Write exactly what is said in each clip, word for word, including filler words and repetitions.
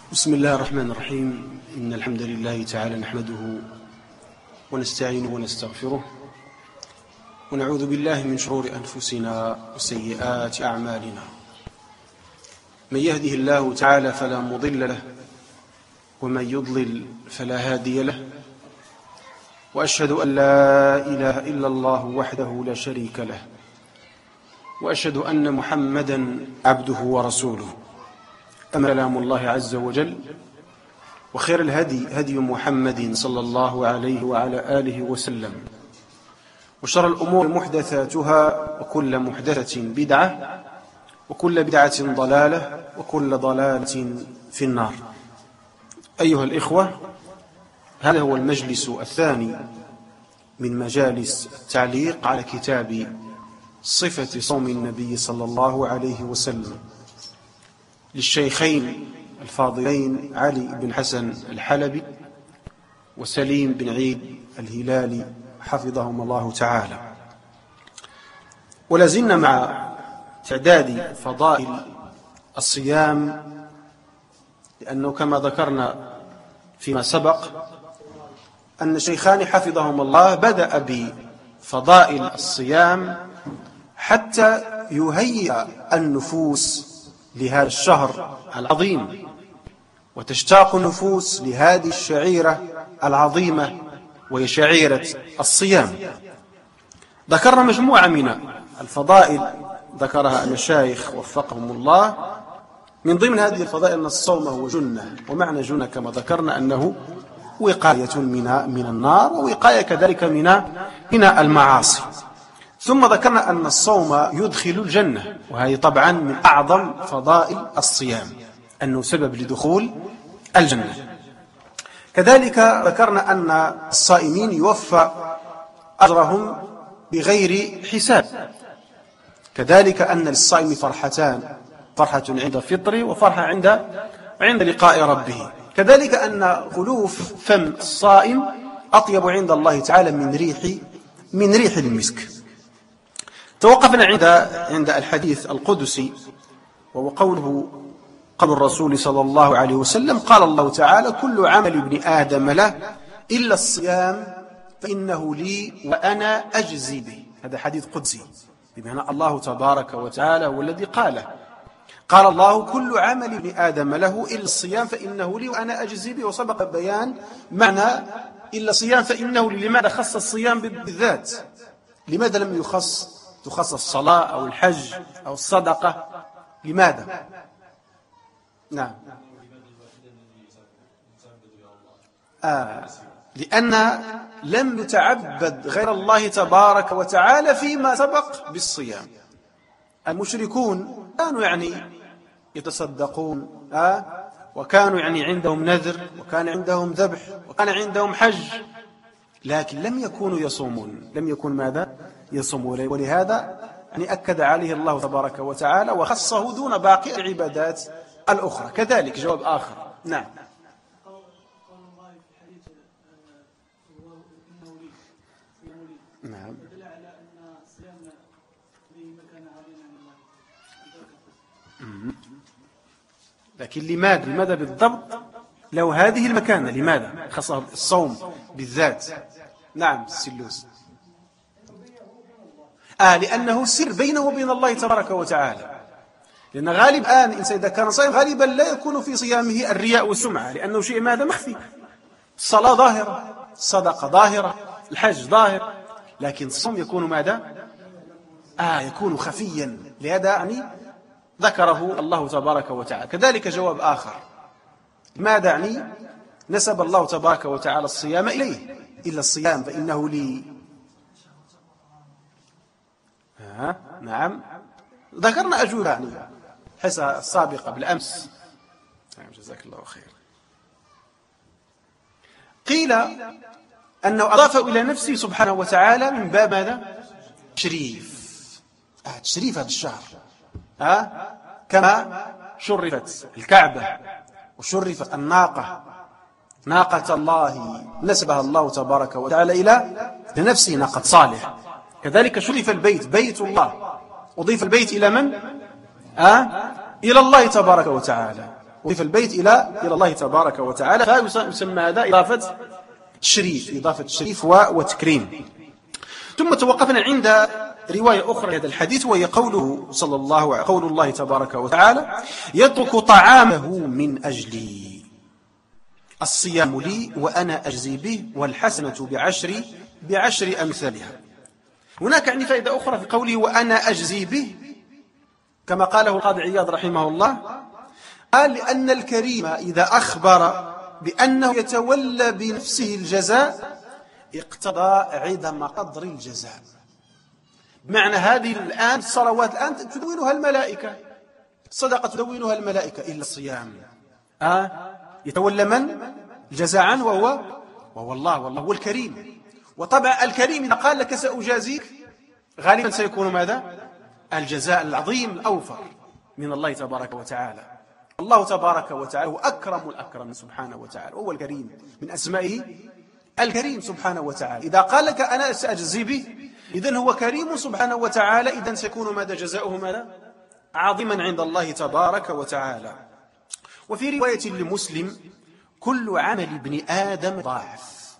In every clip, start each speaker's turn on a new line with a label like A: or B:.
A: بسم الله الرحمن الرحيم. إن الحمد لله تعالى نحمده ونستعينه ونستغفره ونعوذ بالله من شرور أنفسنا وسيئات أعمالنا. من يهده الله تعالى فلا مضل له ومن يضلل فلا هادي له، وأشهد أن لا إله إلا الله وحده لا شريك له، وأشهد أن محمدا عبده ورسوله. أما كلام الله عز وجل، وخير الهدي هدي محمد صلى الله عليه وعلى آله وسلم، وشر الأمور محدثاتها، وكل محدثة بدعة، وكل بدعة ضلالة، وكل ضلالة في النار. أيها الإخوة، هذا هو المجلس الثاني من مجالس التعليق على كتاب صفة صوم النبي صلى الله عليه وسلم للشيخين الفاضلين علي بن حسن الحلبي وسليم بن عيد الهلالي حفظهم الله تعالى. ولازلنا مع تعداد فضائل الصيام، لأنه كما ذكرنا فيما سبق أن الشيخان حفظهم الله بدأ بفضائل الصيام حتى يهيئ النفوس لهذا الشهر العظيم، وتشتاق النفوس لهذه الشعيرة العظيمة وهي شعيرة الصيام. ذكرنا مجموعة من الفضائل ذكرها المشايخ وفقهم الله. من ضمن هذه الفضائل أن الصوم هو جنة، ومعنى جنة كما ذكرنا أنه وقاية من من النار، ووقاية كذلك من من المعاصي. ثم ذكرنا أن الصوم يدخل الجنة، وهذه طبعا من أعظم فضائل الصيام، أنه سبب لدخول الجنة. كذلك ذكرنا أن الصائمين يوفى أجرهم بغير حساب. كذلك أن للصائم فرحتان، فرحة عند فطره وفرحة عند عند لقاء ربه. كذلك أن خلوف فم الصائم أطيب عند الله تعالى من ريح من ريح المسك. توقفنا عند عند الحديث القدسي، وهو قوله قول الرسول صلى الله عليه وسلم: قال الله تعالى: كل عمل ابن آدم له إلا الصيام فإنه لي وأنا أجزي به. هذا حديث قدسي، بمعنى الله تبارك وتعالى هو الذي قاله. قال الله: كل عمل ابن آدم له إلا الصيام فإنه لي وأنا أجزي به. وسبق بيان معنى إلا الصيام فإنه لي. لماذا خص الصيام بالذات؟ لماذا لم يخص تخصص الصلاة أو الحج أو الصدقة؟ لماذا؟ نعم آه لأن لم يتعبد غير الله تبارك وتعالى فيما سبق بالصيام. المشركون كانوا يعني يتصدقون، آه وكانوا يعني عندهم نذر، وكان عندهم ذبح، وكان عندهم حج، لكن لم يكونوا يصومون. لم يكن ماذا؟ يصومون. ولهذا يعني أكد عليه الله تبارك وتعالى وخصه دون باقي العبادات الأخرى. كذلك جواب آخر. نعم نعم لكن لماذا لماذا بالضبط لو هذه المكانة؟ لماذا خصه الصوم بالذات؟ نعم السلوس آه لأنه سر بينه وبين الله تبارك وتعالى. لأن غالب الآن الإنسان إذا كان صائم غالبا لا يكون في صيامه الرياء والسمعة، لأنه شيء ماذا؟ مخفي. الصلاة ظاهرة، الصدقة ظاهرة، الحج ظاهر، لكن الصوم يكون ماذا؟ آه يكون خفيا. لهذا يعني ذكره الله تبارك وتعالى. كذلك جواب آخر: ماذا يعني نسب الله تبارك وتعالى الصيام إليه؟ إلا الصيام فإنه لي. آه نعم ذكرنا أجوبة يعني حصة السابقة بالأمس. نعم جزاك الله خير. قيل أنه أضاف إلى نفسه سبحانه وتعالى من باب ماذا؟ تشريف. آه تشريف هذا الشهر، آه كما شرفت الكعبة وشرفت الناقة، ناقة الله نسبها الله تبارك وتعالى إلى لنفسه، ناقة صالح. كذلك شرف البيت، بيت الله، أضيف البيت إلى من؟ آه؟ إلى الله تبارك وتعالى. وضيف البيت إلى إلى الله تبارك وتعالى، فيسمى هذا إضافة تشريف، إضافة تشريف وتكريم. ثم توقفنا عند رواية أخرى هذا الحديث، وهي قوله صلى الله عليه قول الله تبارك وتعالى: يترك طعامه من أجلي، الصيام لي وأنا أجزي به، والحسنة بعشر بعشر أمثالها. هناك عندي فائدة أخرى في قوله وأنا أجزي به، كما قاله القاضي عياض رحمه الله، قال لأن الكريم إذا أخبر بأنه يتولى بنفسه الجزاء اقتضى عدم قدر الجزاء. بمعنى هذه الآن الصلوات الآن تدونها الملائكة، الصدقة تدونها الملائكة، إلا الصيام آه يتولى من الجزاء عنه؟ وهو وهو الله، والله هو الكريم. وطبعا الكريم إذا قال لك سأجازيك غالبا سيكون ماذا؟ الجزاء العظيم الأوفر من الله تبارك وتعالى. الله تبارك وتعالى هو أكرم الأكرم سبحانه وتعالى، وهو الكريم، من أسمائه الكريم سبحانه وتعالى. إذا قال لك أنا سأجزي به، إذن هو كريم سبحانه وتعالى، إذن سيكون ماذا؟ جزاؤه ماذا؟ عظيما عند الله تبارك وتعالى. وفي رواية لمسلم: كل عمل ابن آدم ضاعف،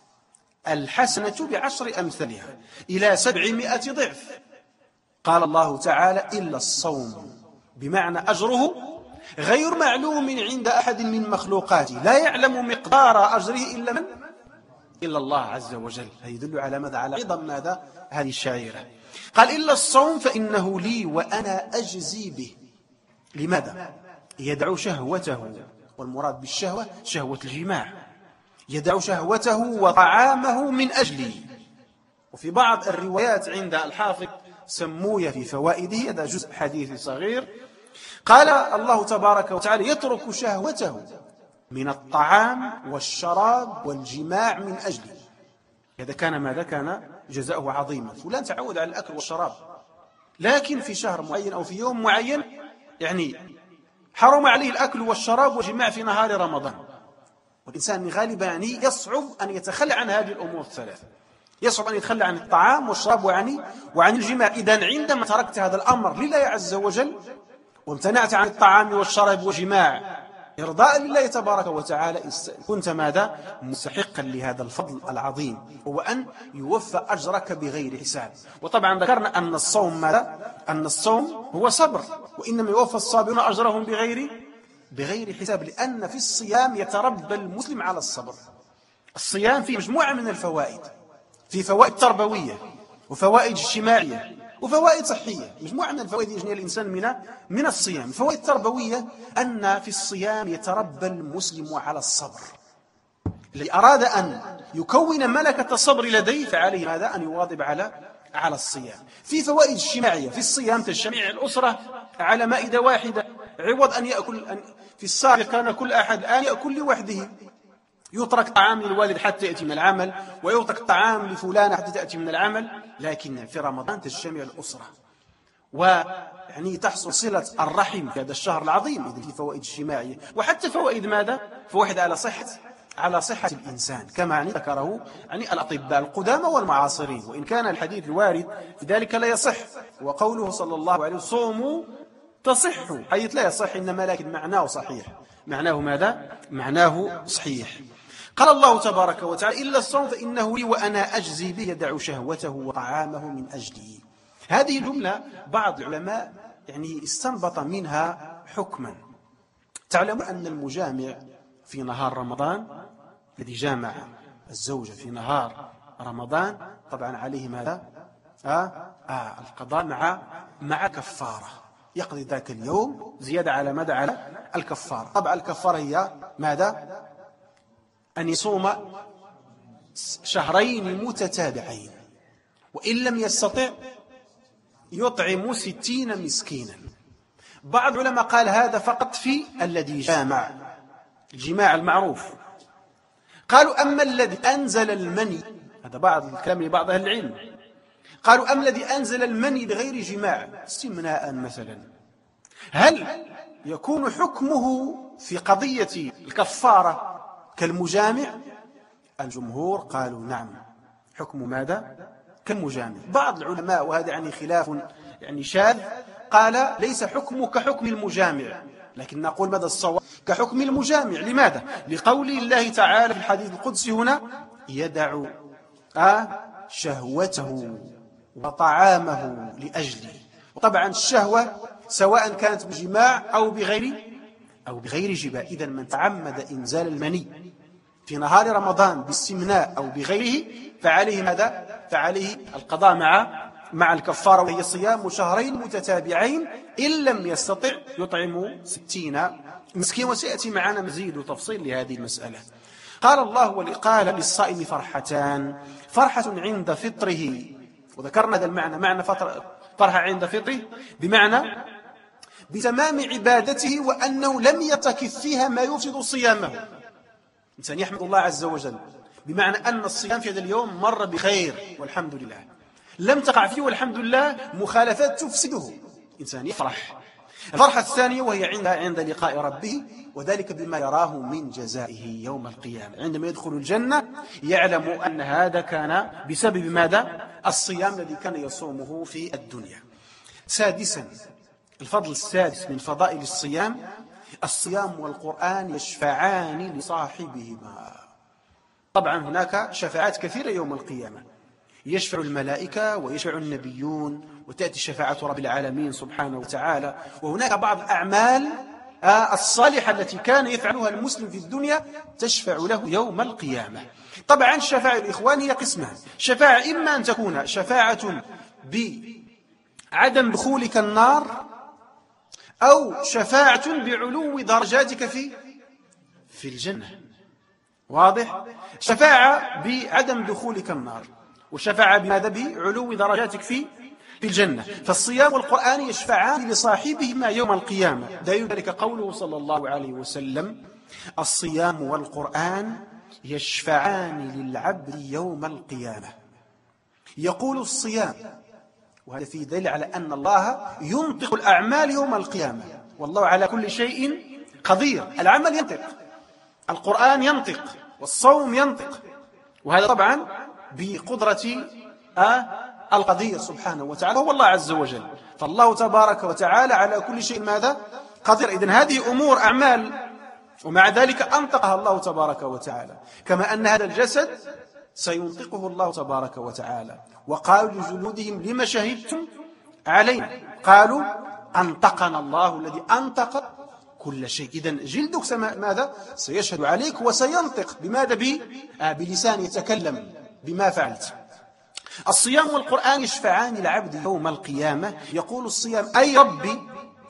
A: الحسنة بعشر أمثالها إلى سبعمائة ضعف. قال الله تعالى: إلا الصوم، بمعنى أجره غير معلوم عند أحد من مخلوقاته، لا يعلم مقدار أجره إلا من؟ إلا الله عز وجل. هذا يدل على ماذا؟ على عظم ماذا؟ هذه الشعيرة. قال: إلا الصوم فإنه لي وأنا أجزي به. لماذا؟ يدعو شهوته، والمراد بالشهوة شهوة الجماع، يدعو شهوته وطعامه من أجلي. وفي بعض الروايات عند الحافظ سموية في فوائده، هذا جزء حديثي صغير، قال الله تبارك وتعالى: يترك شهوته من الطعام والشراب والجماع من أجلي. هذا كان ماذا؟ كان جزاؤه عظيما. فلان تعود على الأكل والشراب، لكن في شهر معين أو في يوم معين يعني حرم عليه الأكل والشراب والجماع في نهار رمضان. والإنسان غالبا يعني يصعب أن يتخلى عن هذه الأمور الثلاثة، يصعب أن يتخلى عن الطعام والشراب وعن وعن الجماع. إذن عندما تركت هذا الأمر لله عز وجل وامتنعت عن الطعام والشراب والجماع إرضاء لله تبارك وتعالى، كنت ماذا؟ مستحقا لهذا الفضل العظيم، هو أن يوفى أجرك بغير حساب. وطبعا ذكرنا أن الصوم ماذا؟ أن الصوم هو صبر، وإنما يوفى الصابرون أجرهم بغير بغير حساب، لأن في الصيام يتربى المسلم على الصبر. الصيام فيه مجموعة من الفوائد، في فوائد تربوية وفوائد اجتماعية وفوائد صحية، مجموعة من الفوائد يجنيها الإنسان من من الصيام. الفوائد التربوية أن في الصيام يتربى المسلم على الصبر. الذي أراد أن يكون ملكة الصبر لديه فعليه ماذا؟ أن يواظب على على الصيام. في فوائد اجتماعية، في الصيام تجتمع الأسرة على مائدة واحدة، عوض أن يأكل أن في السابق كان كل أحد آن يأكل لوحده، يترك طعام للوالد حتى يأتي من العمل، ويترك طعام لفلان حتى تأتي من العمل. لكن في رمضان تجتمع الأسرة ويعني تحصل صلة الرحم في هذا الشهر العظيم. إذن في فوائد اجتماعية، وحتى فوائد ماذا؟ فوائد على صحة على صحة الإنسان، كما يعني ذكره يعني الأطباء القدامى والمعاصرين، وإن كان الحديث الوارد في ذلك لا يصح. وقوله صلى الله عليه وسلم: صوموا تصحوا، حيث لا يصح، إنما لكن معناه صحيح. معناه ماذا؟ معناه صحيح. قال الله تبارك وتعالى: إلا الصوم فإنه لي وأنا أجزي به، يدع شهوته وطعامه من أجلي. هذه الجملة بعض العلماء يعني استنبط منها حكما. تعلمون أن المجامع في نهار رمضان، الذي جامع الزوجة في نهار رمضان، طبعا عليه ماذا؟ آه آه القضاء مع مع كفارة، يقضي ذاك اليوم زيادة على ماذا؟ على الكفارة. طبعا الكفارة هي ماذا؟ أن يصوم شهرين متتابعين، وإن لم يستطع يطعم ستين مسكينا. بعض العلماء قال هذا فقط في الذي جامع، الجماع المعروف. قالوا أما الذي أنزل المني، هذا بعض الكلام لبعض أهل العلم، قالوا أما الذي أنزل المني لغير جماع استمناء مثلا، هل يكون حكمه في قضية الكفارة كالمجامع؟ الجمهور قالوا نعم، حكم ماذا؟ كالمجامع. بعض العلماء، وهذا يعني خلاف يعني شاذ، قال ليس حكمه كحكم المجامع، لكن نقول ماذا الصواب؟ كحكم المجامع. لماذا؟ لقول الله تعالى في الحديث القدسي هنا: يدع شهوته وطعامه لأجلي. وطبعا الشهوة سواء كانت بجماع أو بغير أو بغير جماع. إذا من تعمد إنزال المني في نهار رمضان باستمناء أو بغيره فعليه ماذا؟ فعليه القضاء مع مع الكفارة، وهي صيام شهرين متتابعين إن لم يستطع يطعم ستين مسكين. وسيأتي معنا مزيد وتفصيل لهذه المسألة. قال الله: ولقال للصائم فرحتان، فرحة عند فطره. وذكرنا هذا المعنى، معنى فرحة عند فطره بمعنى بتمام عبادته وأنه لم يتكف فيها ما يفسد صيامه. إنسان يحمد الله عز وجل بمعنى أن الصيام في هذا اليوم مر بخير والحمد لله، لم تقع فيه والحمد لله مخالفات تفسده، إنسان يفرح. الفرحة الثانية وهي عند عند لقاء ربه، وذلك بما يراه من جزائه يوم القيامة. عندما يدخل الجنة يعلم أن هذا كان بسبب ماذا؟ الصيام الذي كان يصومه في الدنيا. سادسا، الفضل السادس من فضائل الصيام: الصيام والقرآن يشفعان لصاحبهما. طبعا هناك شفاعات كثيرة يوم القيامة، يشفع الملائكة ويشفع النبيون، وتأتي شفاعة رب العالمين سبحانه وتعالى. وهناك بعض الأعمال الصالحة التي كان يفعلها المسلم في الدنيا تشفع له يوم القيامة. طبعا الشفاعة الإخوان هي قسمان: شفاعة إما أن تكون شفاعة بعدم دخولك النار، أو شفاعة بعلو درجاتك في في الجنة. واضح؟ شفاعة بعدم دخولك النار، وشفاعة بماذا؟ بعلو درجاتك في في الجنة. فالصيام والقرآن يشفعان لصاحبهما يوم القيامة. دليل ذلك قوله صلى الله عليه وسلم: الصيام والقرآن يشفعان للعبد يوم القيامة. يقول الصيام، وهذا فيه دليل على أن الله ينطق الأعمال يوم القيامة، والله على كل شيء قدير. العمل ينطق، القرآن ينطق، والصوم ينطق، وهذا طبعا بقدرة القدير سبحانه وتعالى هو الله عز وجل. فالله تبارك وتعالى على كل شيء ماذا؟ قدير. إذن هذه أمور أعمال، ومع ذلك أنطقها الله تبارك وتعالى. كما أن هذا الجسد سينطقه الله تبارك وتعالى. وقالوا لجلودهم: لما شهدتم علينا؟ قالوا: أنطقنا الله الذي أنطق كل شيء. إذن جلدك ماذا؟ سيشهد عليك وسينطق بماذا؟ بلسان يتكلم بما فعلت. الصيام والقرآن يشفعان العبد يوم القيامة. يقول الصيام: أي ربي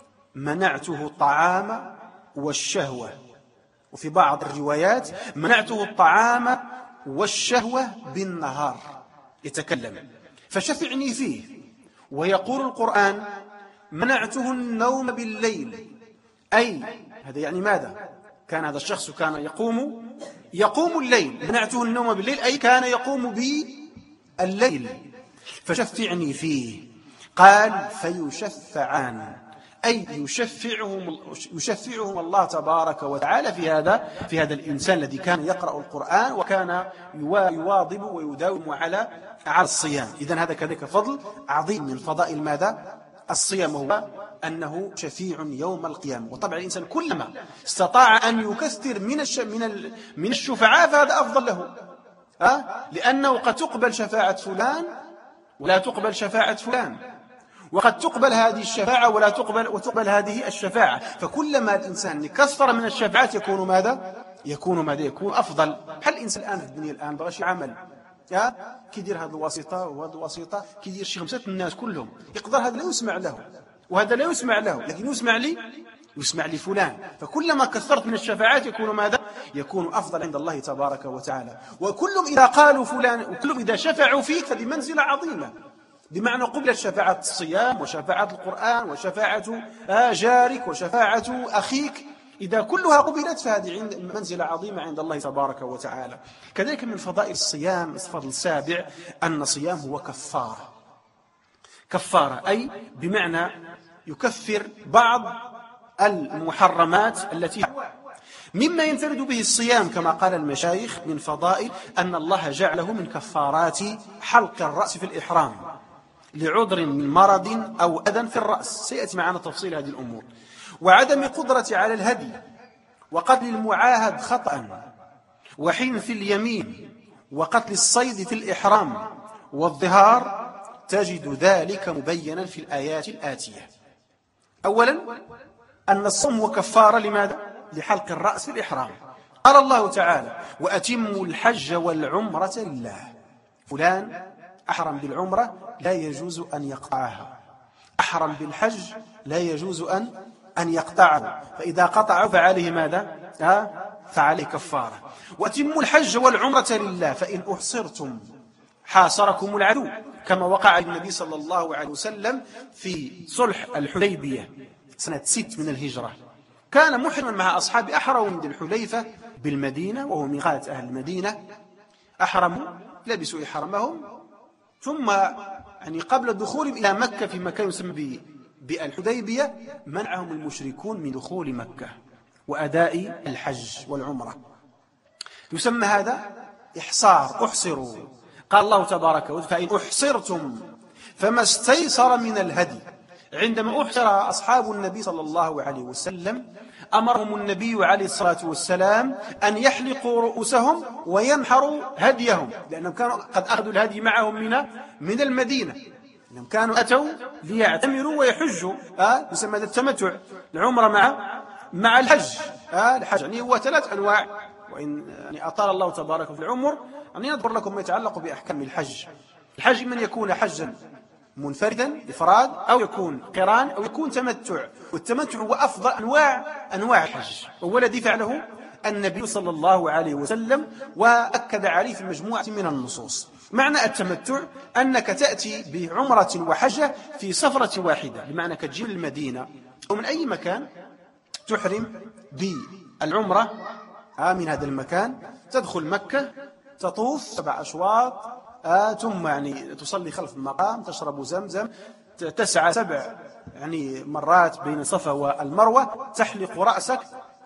A: منعته الطعام والشهوة، وفي بعض الروايات منعته الطعام والشهوة بالنهار، يتكلم، فشفعني فيه. ويقول القرآن: منعته النوم بالليل، أي هذا يعني ماذا؟ كان هذا الشخص كان يقوم يقوم الليل، منعته النوم بالليل أي كان يقوم بالليل، فشفعني فيه. قال: فيشفعان، أي يشفعهم يشفعهم الله تبارك وتعالى في هذا في هذا الإنسان الذي كان يقرأ القرآن وكان يواظب ويداوم على على الصيام. إذن هذا كذلك فضل عظيم من فضائل ماذا؟ الصيام، هو أنه شفيع يوم القيامة. وطبعا الإنسان كلما استطاع أن يكثر من من من الشفعاء فهذا أفضل له، أه؟ لأنه قد تقبل شفاعة فلان ولا تقبل شفاعة فلان، وقد تقبل هذه الشفاعة ولا تقبل وتقبل هذه الشفاعة. فكلما الإنسان كثر من الشفاعات يكون ماذا؟ يكون ماذا؟ يكون أفضل. هل الإنسان الآن في الدنيا الآن بغاش يعمل، يا كيدير هذه الواسطة وهذه الواسطة، كيدير شي خمسة الناس كلهم، يقدر هذا لا يسمع له وهذا لا يسمع له، لكن يسمع لي يسمع لفلان. فكلما كثرت من الشفاعات يكون ماذا؟ يكون أفضل عند الله تبارك وتعالى. وكلهم إذا قالوا فلان وكلهم إذا شفعوا فيك فبمنزلة عظيمة، بمعنى قبلت شفاعة الصيام وشفاعة القرآن وشفاعة جارك وشفاعة أخيك، إذا كلها قبلت فهذه عند منزلة عظيمة عند الله تبارك وتعالى. كذلك من فضائل الصيام الفضل السابع أن الصيام هو كفارة. كفارة أي بمعنى يكفر بعض المحرمات التي مما ينفرد به الصيام. كما قال المشايخ من فضائل أن الله جعله من كفارات حلق الرأس في الإحرام لعذر من مرض أو أذى في الرأس، سيأتي معنا تفصيل هذه الأمور، وعدم قدرة على الهدي، وقتل المعاهد خطأ وحنث اليمين وقتل الصيد في الإحرام والظهار تجد ذلك مبينا في الآيات الآتية. أولا أن الصوم وكفارة لماذا؟ لحلق الرأس في الإحرام. قال الله تعالى وأتموا الحج والعمرة لله. فلان أحرم بالعمرة لا يجوز أن يقطعها، أحرم بالحج لا يجوز أن أن يقطعه، فإذا قطعه فعليه ماذا؟ ها؟ فعليه كفارة. وأتموا الحج والعمرة لله فإن أحصرتم حاصركم العدو، كما وقع للنبي صلى الله عليه وسلم في صلح الحديبية سنة ست من الهجرة. كان محرما مع أصحابه، أحرموا من الحليفة بالمدينة وهو ميقات أهل المدينة، أحرموا لبسوا إحرامهم، ثم يعني قبل الدخول إلى مكة في مكان يسمى بالحديبية منعهم المشركون من دخول مكة وأداء الحج والعمرة. يسمى هذا إحصار، أحصروا. قال الله تبارك وتعالى فإن أحصرتم فما استيسر من الهدي. عندما أحصر أصحاب النبي صلى الله عليه وسلم أمرهم النبي عليه الصلاة والسلام أن يحلقوا رؤوسهم وينحروا هديهم، لأنهم كانوا قد أخذوا الهدي معهم من من المدينة، لأنهم كانوا أتوا ليعتمروا ويحجوا. آه يسمى هذا التمتع، العمرة مع مع الحج. آه الحج يعني هو ثلاث أنواع، وإن يعني أطال الله تبارك في العمر أن يذكر لكم ما يتعلق بأحكام الحج. الحج من يكون حجا منفردا إفراد، أو يكون قران، أو يكون تمتع. والتمتع هو أفضل أنواع أنواع الحج، وهو الذي فعله النبي صلى الله عليه وسلم وأكد عليه في مجموعة من النصوص. معنى التمتع أنك تأتي بعمرة وحجة في سفرة واحدة، بمعنى كتجي من المدينة أو من أي مكان تحرم بالعمرة من هذا المكان، تدخل مكة، تطوف سبع أشواط، آه ثم يعني تصلي خلف المقام، تشرب زمزم، تسعى سبع يعني مرات بين الصفا والمروة، تحلق رأسك،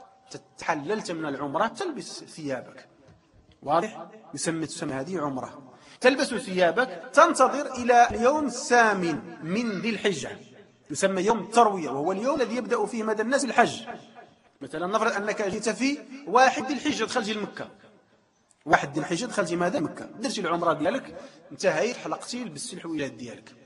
A: تحللت من العمرة، تلبس ثيابك. واضح؟ يسمى تسمى هذه عمرة. تلبس ثيابك، تنتظر إلى اليوم الثامن من ذي الحجة، يسمى يوم التروية، وهو اليوم الذي يبدأ فيه مدى الناس الحج. مثلا نفرض أنك جيت في واحد ذي الحجة دخلت لمكة، واحد ذي الحجة دخلت ماذا مكة، درتي العمرة ديالك، انتهيت، حلقتي، لبستي الحويلات ديالك،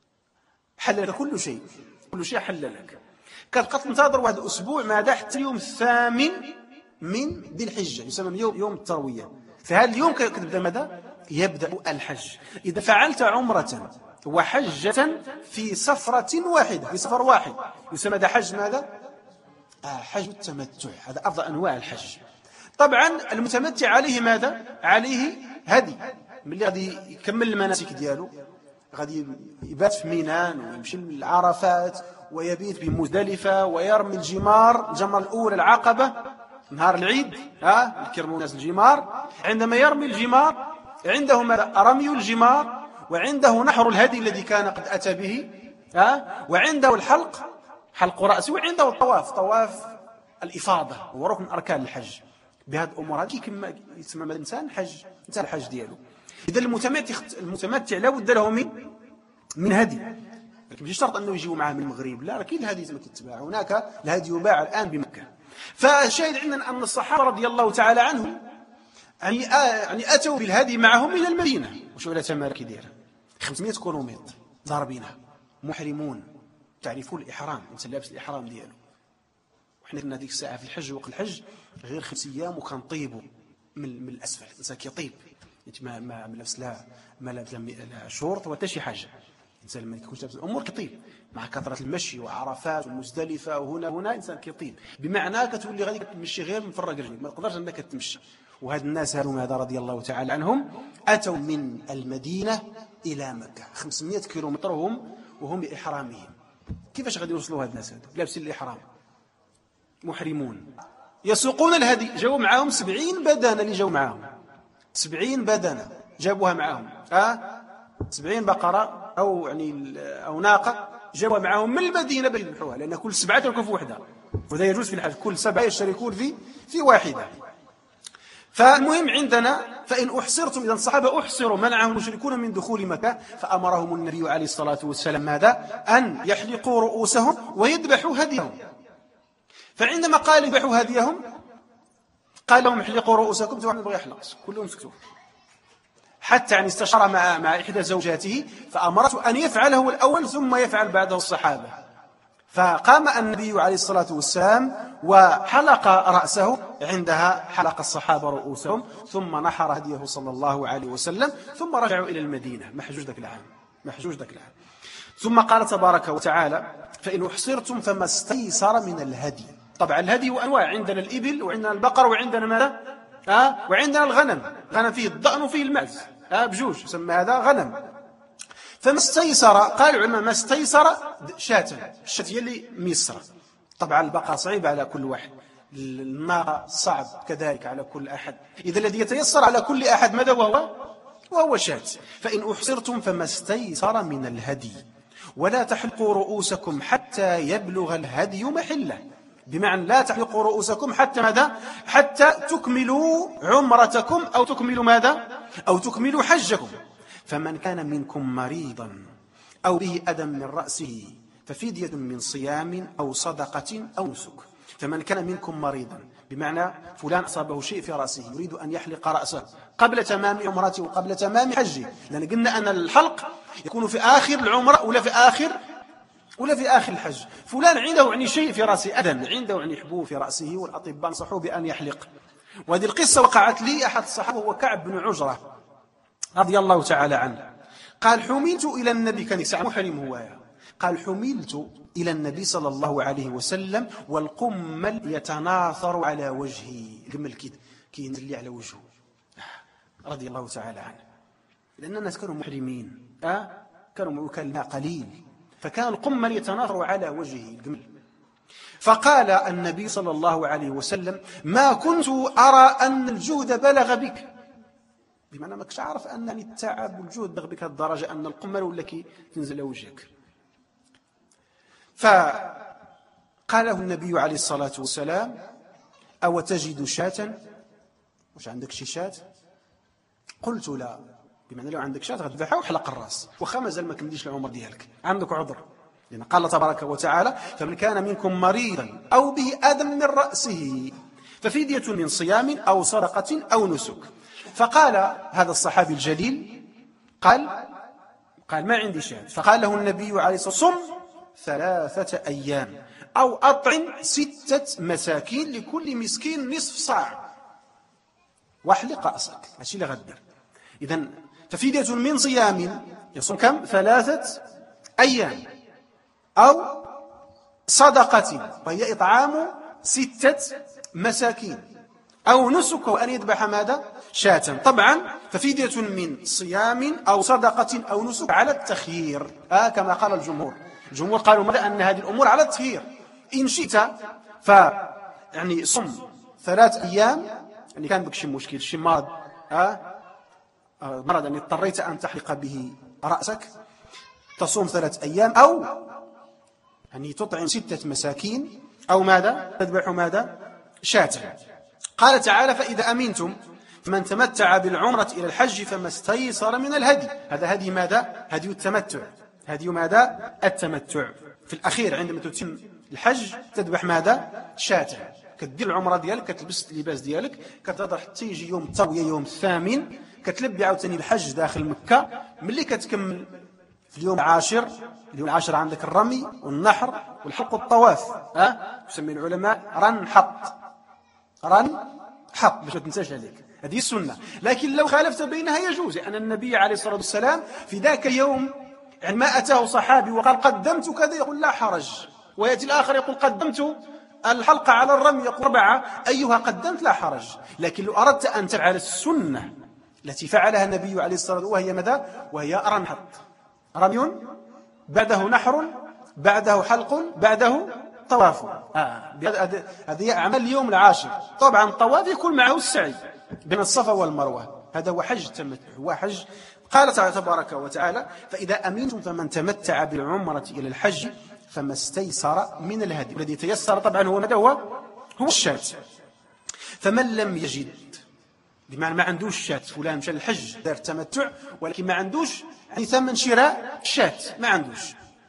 A: حل لك كل شيء، كل شيء حل لك. كتبقى تنتظر واحد الأسبوع ماذا حتى اليوم الثامن من ذي الحجة، يسمى يوم يوم التروية. في هذا اليوم كتبدا ماذا؟ يبدأ الحج. إذا فعلت عمرة وحجة في سفرة واحدة، في سفر واحد، يسمى هذا حج ماذا؟ آه حج التمتع. هذا أفضل أنواع الحج. طبعا المتمتع عليه ماذا؟ عليه هدي، ملي غادي يكمل المناسك ديالو، غادي يبات في ميناء ويمشي للعرفات ويبيت بمزدلفة ويرمي الجمار، الجمرة الأولى العقبة نهار العيد، ها يكرموا الناس الجمار. عندما يرمي الجمار عنده رمي الجمار، وعنده نحر الهدي الذي كان قد أتى به، ها وعنده الحلق، حلق رأسه، وعنده الطواف، طواف الإفاضة، هو ركن من أركان الحج. بهذه الأمور هذه كما يسمى الإنسان حج، إنسان الحج ديالو. إذا المتمتع المتمتع لا بد له من من هدي، لكن مش شرط أنه يجيو معاه من المغرب، لا، لكن الهدي زي ما كتباع هناك، الهدي يباع الآن بمكة. فالشاهد عندنا أن الصحابة رضي الله تعالى عنهم يعني يعني أتوا بالهدي معهم إلى المدينة، وشو على تمارك ديالها خمسمائة كيلومتر ضاربينها، محرمون، تعرفون الإحرام، أنت لابس الإحرام ديالو. وحنا كنا هذيك الساعة في الحج، وقت الحج غير خمس أيام وكنطيبوا من من الأسفل، الإنسان كيطيب، ما ما لابس لا ما لابس لا شورت ولا شي حاجة. الإنسان لما يكون لابس الأمور كيطيب، مع كثرة المشي وعرفات ومزدلفة وهنا هنا إنسان كيطيب، بمعنى كتولي غادي تمشي غير مفرق رجليك، ما تقدرش أنك تمشي. وهاد الناس هذو هذا رضي الله تعالى عنهم أتوا من المدينة إلى مكة خمسمائة كيلومتر وهم وهم بإحرامهم. كيفاش غادي يوصلوا هاد الناس هذو لابسين الإحرام محرمون؟ يسوقون الهدي، جاوا معاهم سبعين بدنة، اللي جاوا معاهم سبعين بدنة جابوها معاهم، ها سبعين بقرة أو يعني أو ناقة جابوها معاهم من المدينة بيذبحوها، لأن كل سبعة تركوا في وحدة، وهذا يجوز في الحج، كل سبعة يشتركون في في واحدة. فالمهم عندنا فإن أحصرتم، إذا الصحابة أحصروا، منعهم المشركون من دخول مكة، فأمرهم النبي عليه الصلاة والسلام ماذا؟ أن يحلقوا رؤوسهم ويذبحوا هديهم. فعندما قال يذبحوا هديهم قال لهم احلقوا رؤوسكم، واحد يبغى يحلق كلهم سكتوا، حتى يعني استشار مع مع إحدى زوجاته فأمرته أن يفعل هو الأول ثم يفعل بعده الصحابة. فقام النبي عليه الصلاة والسلام وحلق رأسه، عندها حلق الصحابة رؤوسهم ثم نحر هديه صلى الله عليه وسلم، ثم رجعوا إلى المدينة محجوج ذاك العام محجوج ذاك العام. ثم قال تبارك وتعالى: فإن أحصرتم فما استيسر من الهدي. طبعا الهدي وأنواع، عندنا الإبل وعندنا البقر وعندنا ماذا؟ آه وعندنا الغنم، غنم فيه الضأن وفيه المعز، آه بجوج يسمى هذا غنم. فما استيسر، قال العلماء ما استيسر شاة، الشاة هي اللي ميسرة. طبعا البقر صعيب على كل واحد، الناقة صعب كذلك على كل أحد، إذا الذي يتيسر على كل أحد ماذا وهو؟ وهو شاة. فإن أحصرتم فما استيسر من الهدي ولا تحلقوا رؤوسكم حتى يبلغ الهدي محله، بمعنى لا تحلقوا رؤوسكم حتى ماذا؟ حتى تكملوا عمرتكم أو تكملوا ماذا؟ أو تكملوا حجكم. فمن كان منكم مريضا أو به أذى من رأسه ففدية من صيام أو صدقة أو نسك. فمن كان منكم مريضا بمعنى فلان أصابه شيء في رأسه يريد أن يحلق رأسه قبل تمام عمرته وقبل تمام حجه، لأن قلنا أن الحلق يكون في آخر العمرة ولا في آخر ولا في آخر الحج. فلان عنده يعني شيء في رأسه، أذى عنده يعني حبوب في رأسه، والأطباء نصحوه بأن يحلق. وهذه القصة وقعت لي أحد الصحابة هو كعب بن عجرة رضي الله تعالى عنه. قال: حملت إلى النبي، كان يسعى محرم هو، قال: حملت إلى النبي صلى الله عليه وسلم والقمل يتناثر على وجهي، القمل كي ينزل على وجهه رضي الله تعالى عنه، لأن الناس كانوا محرمين، أه؟ كانوا كالماء قليل، فكان القمل يتناثر على وجهه القمل. فقال النبي صلى الله عليه وسلم: ما كنت أرى أن الجهد بلغ بك، بمعنى ما كنتش عارف أن التعب والجهد بلغ بك الدرجة أن القمل ولا كي تنزل وجهك. فقال له النبي عليه الصلاة والسلام: أو تجد شاة؟ وش عندك شي شاة؟ قلت: لا. بمعنى لو عندك شاة غتذبحها وحلق الراس، وخا مازال ما كمليش العمر ديالك، عندك عذر، لأن قال تبارك وتعالى: فمن كان منكم مريضا أو به أذى من رأسه ففدية من صيام أو صدقة أو نسك. فقال هذا الصحابي الجليل، قال قال ما عندي شاة. فقال له النبي عليه الصلاة والسلام: صم ثلاثة أيام أو أطعم ستة مساكين لكل مسكين نصف صاع واحلق رأسك. هادشي اللي غدير. إذن ففدية من صيام يصوم كم؟ ثلاثة أيام، أو صدقة وهي إطعام ستة مساكين، أو نسك وأن يذبح ماذا؟ شاة. طبعا ففدية من صيام أو صدقة أو نسك على التخيير، آه كما قال الجمهور. الجمهور قالوا ماذا؟ أن هذه الأمور على التخيير، إن شئت ف يعني صم ثلاث أيام، يعني كان بك شي مشكل شي مرض، آه مرض أن اضطريت أن تحلق به رأسك، تصوم ثلاث أيام، أو يعني تطعم ستة مساكين، أو ماذا؟ تذبح ماذا؟ شاة. قال تعالى: فإذا أمنتم فمن تمتع بالعمرة إلى الحج فما استيسر من الهدي. هذا هدي ماذا؟ هدي التمتع. هدي ماذا؟ التمتع. في الأخير عندما تتم الحج تذبح ماذا؟ شاة. كدير العمرة ديالك، كتلبس اللباس ديالك، كتهضر حتى يجي يوم التروية يوم الثامن، كتلبي عاوتاني الحج داخل مكة. ملي كتكمل في اليوم العاشر، اليوم العاشر عندك الرمي والنحر والحلق والطواف، ها يسمي العلماء رن حط، رن حط باش ما تنساش عليك، هذه السنة. لكن لو خالفت بينها يجوز، لأن النبي عليه الصلاة والسلام في ذاك اليوم عندما أتاه صحابي وقال: قدمت كذا، يقول: لا حرج. ويأتي الآخر يقول: قدمت الحلقة على الرمي، يقول: أربعة، أيها قدمت لا حرج. لكن لو أردت أن تفعل السنة التي فعلها النبي عليه الصلاة والسلام، وهي ماذا؟ وهي رن حط، رمي بعده نحر بعده حلق بعده طواف. آه. هذه أعمال اليوم العاشر. طبعا الطواف يكون معه السعي بين الصفا والمروة، هذا هو حج التمتع، هو حج. قال تبارك وتعالى: فإذا أمنتم فمن تمتع بالعمرة إلى الحج فما استيسر من الهدي. الذي تيسر طبعا هو ماذا؟ هو هو الشاة. فمن لم يجد، بمعنى ما عندوش شاة، فلان مشى الحج دار التمتع ولكن ما عندوش يعني ثمن شراء شاة، ما عندوش،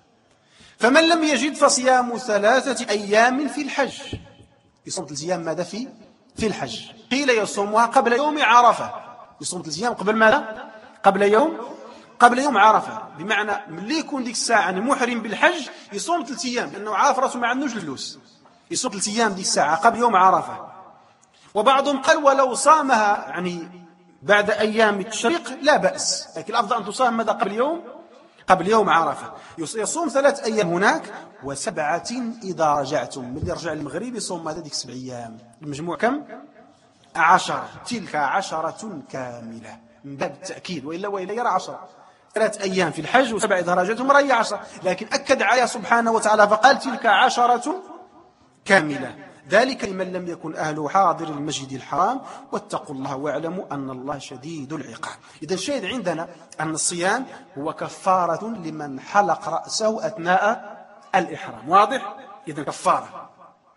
A: فمن لم يجد فصيام ثلاثة أيام في الحج، يصوم ثلاثة أيام ماذا؟ في في الحج، قيل يصومها قبل يوم عرفة، يصوم ثلاثة أيام قبل ماذا؟ قبل يوم قبل يوم عرفة، بمعنى ملي يكون ديك الساعة محرم بالحج يصوم ثلاثة أيام، لأنه عارف راسه ما عندوش الفلوس، يصوم ثلاثة أيام ديك الساعة قبل يوم عرفة. وبعضهم قال ولو صامها يعني بعد أيام التشريق لا بأس، لكن الأفضل أن تصام ماذا؟ قبل يوم قبل يوم عرفة. يصوم ثلاث أيام هناك وسبعة إذا رجعتم، من اللي رجع المغرب يصوم ماذا؟ ديك سبع أيام، المجموع كم؟ عشرة، تلك عشرة كاملة من باب التأكيد، وإلا وإلا يرى عشرة، ثلاث أيام في الحج وسبع إذا رجعتم رأي عشرة، لكن أكد عليها سبحانه وتعالى فقال تلك عشرة كاملة، ذلك لمن لم يكن أهله حاضر المسجد الحرام واتقوا الله واعلموا أن الله شديد العقاب. إذا الشاهد عندنا أن الصيام هو كفارة لمن حلق رأسه أثناء الإحرام، واضح؟ إذا كفارة.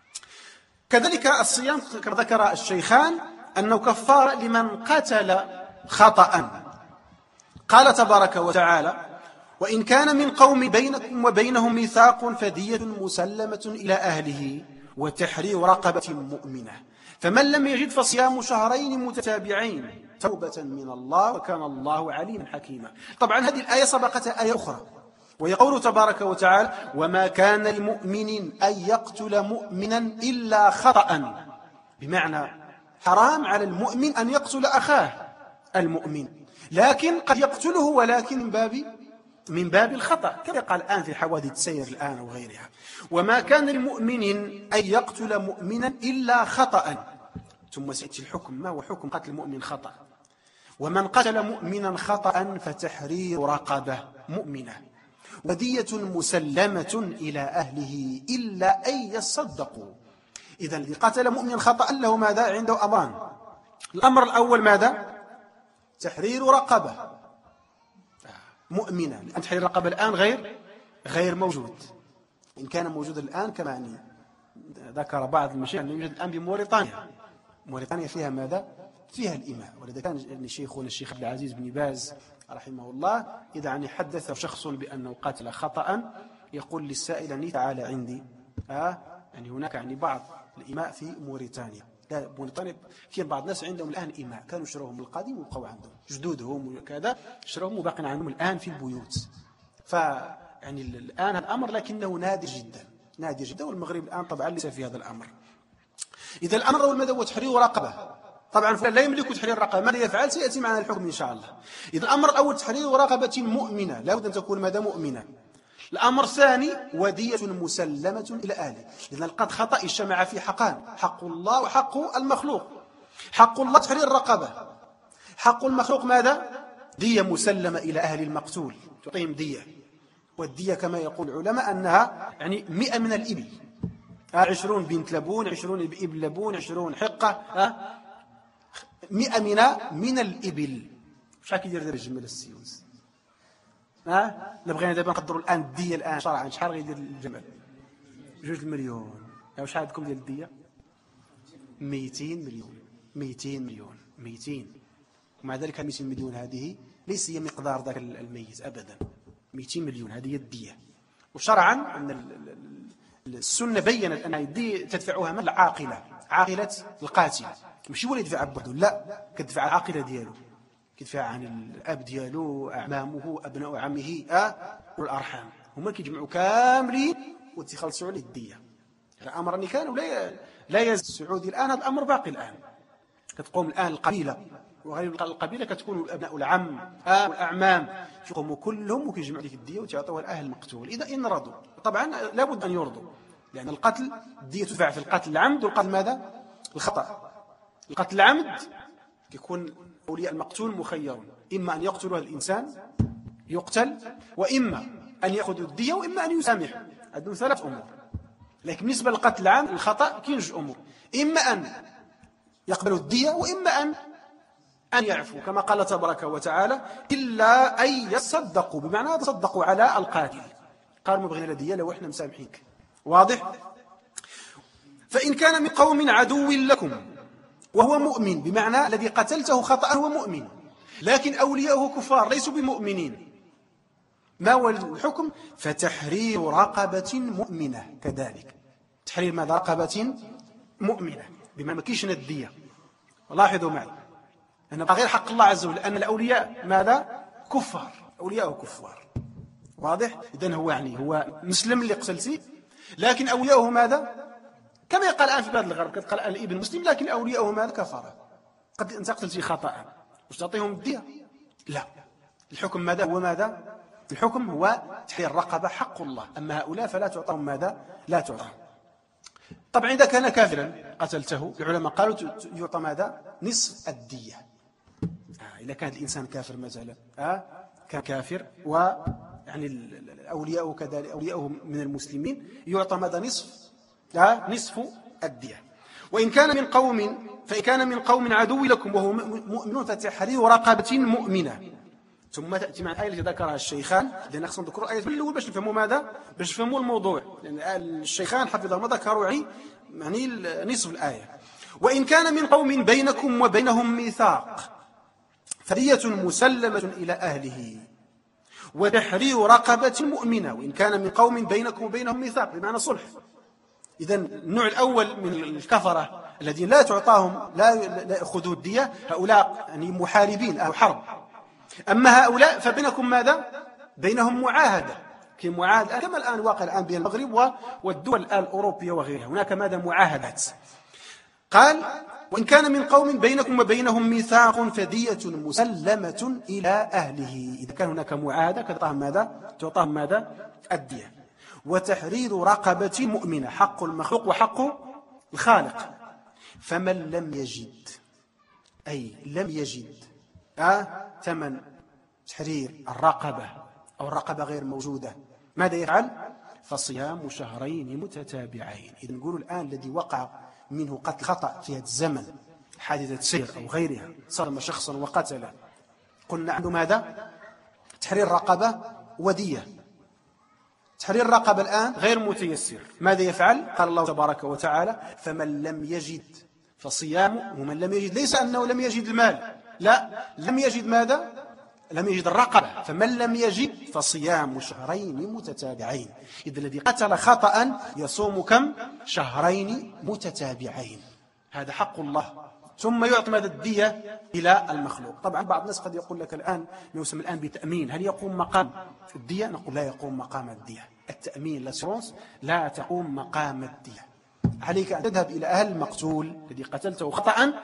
A: كذلك الصيام كما ذكر الشيخان أنه كفارة لمن قتل خطأ. قال تبارك وتعالى وإن كان من قوم بينكم وبينهم ميثاق فدية مسلمة إلى أهله وتحرير رقبة مؤمنة فمن لم يجد فصيام شهرين متتابعين توبة من الله وكان الله عليما حكيما. طبعا هذه الآية سبقتها آية أخرى وهي قوله تبارك وتعالى وما كان لمؤمن أن يقتل مؤمنا إلا خطأ، بمعنى حرام على المؤمن أن يقتل أخاه المؤمن، لكن قد يقتله ولكن من باب من باب الخطأ، كما قال الآن في حوادث السير الآن وغيرها. وما كان لمؤمن أن يقتل مؤمنا إلا خطأ، ثم سيأتي الحكم ما هو حكم قتل المؤمن خطأ. ومن قتل مؤمنا خطأ فتحرير رقبة مؤمنة ودية مسلمة إلى أهله إلا أن يصدقوا. إذا الذي قتل مؤمنا خطأ له ماذا؟ عنده أمران. الأمر الأول ماذا؟ تحرير رقبة مؤمنة، لأن تحرير الرقبة الآن غير غير موجود، إن كان موجودا الآن كما يعني ذكر بعض المشايخ أنه يوجد الآن بموريتانيا. موريتانيا فيها ماذا؟ فيها الإماء. ولذا كان شيخنا الشيخ عبد العزيز بن باز رحمه الله إذا يعني حدث شخص بأنه قاتل خطأ يقول للسائل أني تعالى عندي آه يعني هناك يعني بعض الإماء في موريتانيا. لا موريتانيا كاين بعض الناس عندهم الآن إماء كانوا شروهم بالقديم وبقوا عندهم جدودهم وكذا شروهم وباقين عندهم الآن في البيوت. فيعني الآن هذا الأمر لكنه نادر جدا نادر جدا، والمغرب الآن طبعا ليس في هذا الأمر. إذا الأمر الأول ماذا هو؟ تحرير رقبة. طبعا فلان لا يملك تحرير رقبة، ماذا يفعل؟ سيأتي معنا الحكم إن شاء الله. إذا الأمر الأول تحرير رقبة مؤمنة، لا بد أن تكون ماذا؟ مؤمنة. الأمر الثاني ودية مسلمة إلى أهله، لأن القتل خطأ اجتمع في حقان، حق الله وحق المخلوق. حق الله تحرير الرقبة، حق المخلوق ماذا؟ دية مسلمة إلى أهل المقتول، تعطيهم دية. والدية كما يقول العلماء أنها يعني مئة من الإبل، عشرون بنت لبون، عشرون إبل لبون، عشرون حقة، مئة من من الإبل. شحال كيدير دير الجمل السيوز؟ ها لا بغينا دابا نقدروا الآن الدية الآن شرعا شحال غيدير الجمل؟ جوج المليون. يعني شحال عندكم ديال الدية؟ مئتين مليون. مئتين مليون مئتين. ومع ذلك مئتين مليون هذه ليس هي مقدار ذاك الميت أبدا. مئتين مليون هذه هي الدية. وشرعا أن السنة بيّنت أن الدية تدفعها من العاقلة، عاقلة القاتل، ماشي هو اللي يدفع بوحده، لا كتدفع العاقلة ديالو، كيدفع عن الأب ديالو، أعمامه، أبناء عمه آه والأرحام، هما كيجمعوا كاملين وتخلصوا عليه الدية. هذا أمر أن كان ولا لا يزال السعودي الآن، هذا الأمر باقي الآن. كتقوم الآن القبيلة وغير القبيلة كتكون أبناء العم آه والأعمام يقوموا كلهم وكيجمعوا لك الدية وتعطوها الأهل المقتول إذا إن رضوا. طبعا لابد أن يرضوا، لأن القتل الدية تدفع في القتل العمد والقتل ماذا؟ الخطأ. القتل العمد يكون أولياء المقتول مخيرون، إما أن يقتلوا الإنسان يقتل، وإما أن يأخذوا الدية، وإما أن يسامحوا. عندهم ثلاث أمور. لكن بالنسبة للقتل العمد الخطأ كاين جوج أمور، إما أن يقبلوا الدية وإما أن أن يعفوا، كما قال تبارك وتعالى إلا أن يصدقوا، بمعنى تصدقوا على القاتل، قالوا ما بغينا الدية لو إحنا مسامحينك. واضح؟ فإن كان من قوم عدو لكم وهو مؤمن، بمعنى الذي قتلته خطأ هو مؤمن لكن أولياؤه كفار ليسوا بمؤمنين، ما هو الحكم؟ فتحرير رقبة مؤمنة. كذلك تحرير ماذا؟ رقبة مؤمنة. بما ما كاينش الدية. لاحظوا معي أن غير حق الله عز وجل، أن الأولياء ماذا؟ كفار، أولياء كفار. واضح؟ إذن هو يعني هو مسلم اللي قتلتي، لكن أولياؤه ماذا؟ كما يقال الآن في بلاد الغرب، قد قال الابن مسلم لكن أولياؤه ماذا؟ كفار. قد أنت قتلتي خطأ، وش تعطيهم الدية؟ لا. الحكم ماذا هو ماذا؟ الحكم هو تحرير الرقبة، حق الله. أما هؤلاء فلا تعطيهم ماذا؟ لا تعطيهم. طبعا إذا كان كافرا قتلته، العلماء قالوا يعطى ماذا؟ نصف الدية. آه إذا كان الإنسان كافر مثلا، آه كان كافر ويعني أولياؤه كذلك، أولياؤه من المسلمين، يعطى ماذا؟ نصف آه نصف الدية. وإن كان من قوم فإن كان من قوم عدو لكم وهو مؤمن فتحرير رقبة مؤمنة. ثم تأتي مع الآية التي ذكرها الشيخان، لأن خصنا نذكروا الآية من الأول باش نفهموا ماذا؟ باش نفهموا الموضوع، لأن الشيخان حفظهما ذكروا يعني نصف الآية. وإن كان من قوم بينكم وبينهم ميثاق فدية مسلمة إلى أهله وتحرير رقبة مؤمنة. وإن كان من قوم بينكم وبينهم ميثاق بمعنى صلح. إذن النوع الأول من الكفرة الذين لا تعطاهم لا لا يأخذوا الدية، هؤلاء يعني محاربين أو حرب. أما هؤلاء فبينكم ماذا؟ بينهم معاهدة، كمعاهدة كما الآن واقع الآن بين المغرب والدول الآن الأوروبية وغيرها، هناك ماذا؟ معاهدات. قال وإن كان من قوم بينكم وبينهم ميثاق فدية مسلمة إلى أهله. إذا كان هناك معاهدة تعطاهم ماذا؟ تعطاهم ماذا؟ الدية. وتحرير رقبة مؤمنة، حق المخلوق وحق الخالق. فمن لم يجد، أي لم يجد آه ثمن تحرير الرقبة أو الرقبة غير موجودة، ماذا يفعل؟ فصيام شهرين متتابعين. إذا نقول الآن الذي وقع منه قتل خطأ في هذا الزمن، حادثة سير أو غيرها، صدم شخصا وقتله، قلنا عنده ماذا؟ تحرير رقبة ودية. تحرير الرقبة الآن غير متيسر، ماذا يفعل؟ قال الله تبارك وتعالى فمن لم يجد فصيام. ومن لم يجد ليس أنه لم يجد المال، لا، لم يجد ماذا؟ لم يجد الرقبة. فمن لم يجد فصيام شهرين متتابعين. إذا الذي قتل خطأ يصوم كم؟ شهرين متتابعين. هذا حق الله. ثم يعطي ماذا؟ الدية إلى المخلوق. طبعا بعض الناس قد يقول لك الآن ما يسمى الآن بتأمين، هل يقوم مقام الدية؟ نقول لا يقوم مقام الدية. التأمين لاسيرونس لا تقوم مقام الدية. عليك أن تذهب إلى أهل المقتول الذي قتلته خطأ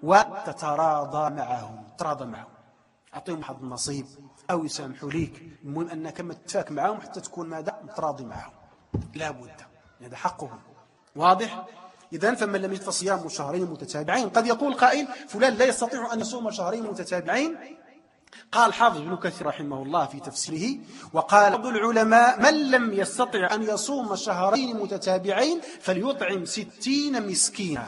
A: وتتراضى معهم، تراضى معهم، أعطيهم حظ النصيب أو يسامحوا ليك. المهم أنك ما تتفاك معهم حتى تكون ماذا؟ متراضي معهم، لا بد، هذا حقهم. واضح؟ إذن فمن لم يجد فصيام شهرين متتابعين. قد يقول قائل فلان لا يستطيع أن يصوم شهرين متتابعين. قال حافظ ابن كثير رحمه الله في تفسيره وقال بعض العلماء من لم يستطع أن يصوم شهرين متتابعين فليطعم ستين مسكينا.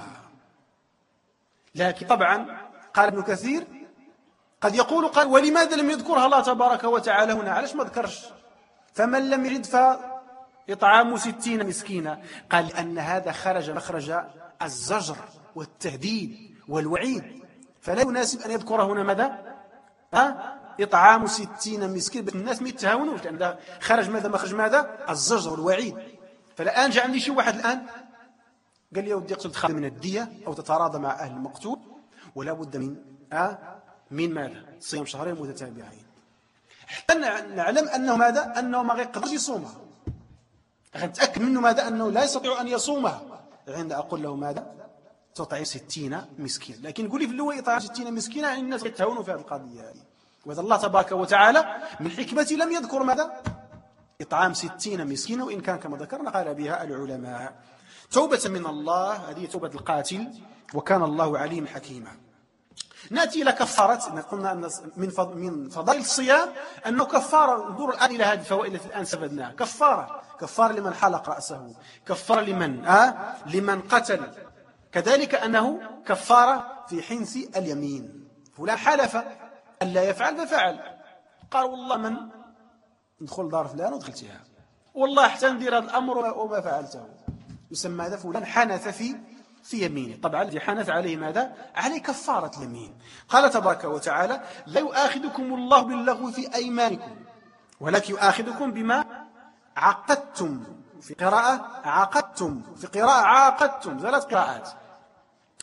A: لكن طبعا قال ابن كثير قد يقول قال ولماذا لم يذكرها الله تبارك وتعالى هنا؟ علاش ما ذكرش فمن لم يجد فإطعام ستين مسكينا؟ قال لأن هذا خرج مخرج الزجر والتهديد والوعيد، فلا يناسب أن يذكر هنا ماذا؟ ها؟ إطعام ستين مسكين، الناس ما يتهاونوش، لأن خرج ماذا؟ مخرج ماذا؟ الزجر والوعيد. فالآن جاء عندي شي واحد الآن قال لي يا ودي اقتل تخاف من الدية أو تتراضى مع أهل المقتول، ولا بد من أه؟ من ماذا؟ صيام شهرين متتابعين، حتى نعلم أنه ماذا؟ أنه ما يقدرش يصومها، نتأكد منه ماذا؟ أنه لا يستطيع أن يصومها. عند أقول له ماذا؟ تطعم ستين مسكين. لكن قولي في الأول إطعام ستين مسكين، يعني الناس يتهاونوا في هذه القضية. وإذا الله تبارك وتعالى من حكمته لم يذكر ماذا؟ إطعام ستين مسكين، وإن كان كما ذكرنا قال بها العلماء توبة من الله، هذه توبة القاتل، وكان الله عليم حكيما. نأتي إلى كفارة. قلنا أن من فضائل الصيام أنه كفارة. انظروا الآن إلى هذه الفوائد التي الآن سردناها. كفارة، كفارة لمن حلق رأسه، كفارة لمن آه لمن قتل، كذلك أنه كفارة في حنث اليمين. فلان حلف أن لا يفعل ففعل، قال والله من ندخل دار فلان ودخلتها، والله حتى ندير هذا الأمر وما فعلته، يسمى هذا فلان حنث في في يمينه. طبعا الذي حنث عليه ماذا؟ عليه كفارة اليمين. قال تبارك وتعالى لا يؤاخذكم الله باللغو في أيمانكم ولكن يؤاخذكم بما عقدتم، في قراءة عقدتم، في قراءة عاقدتم، ثلاث قراءات.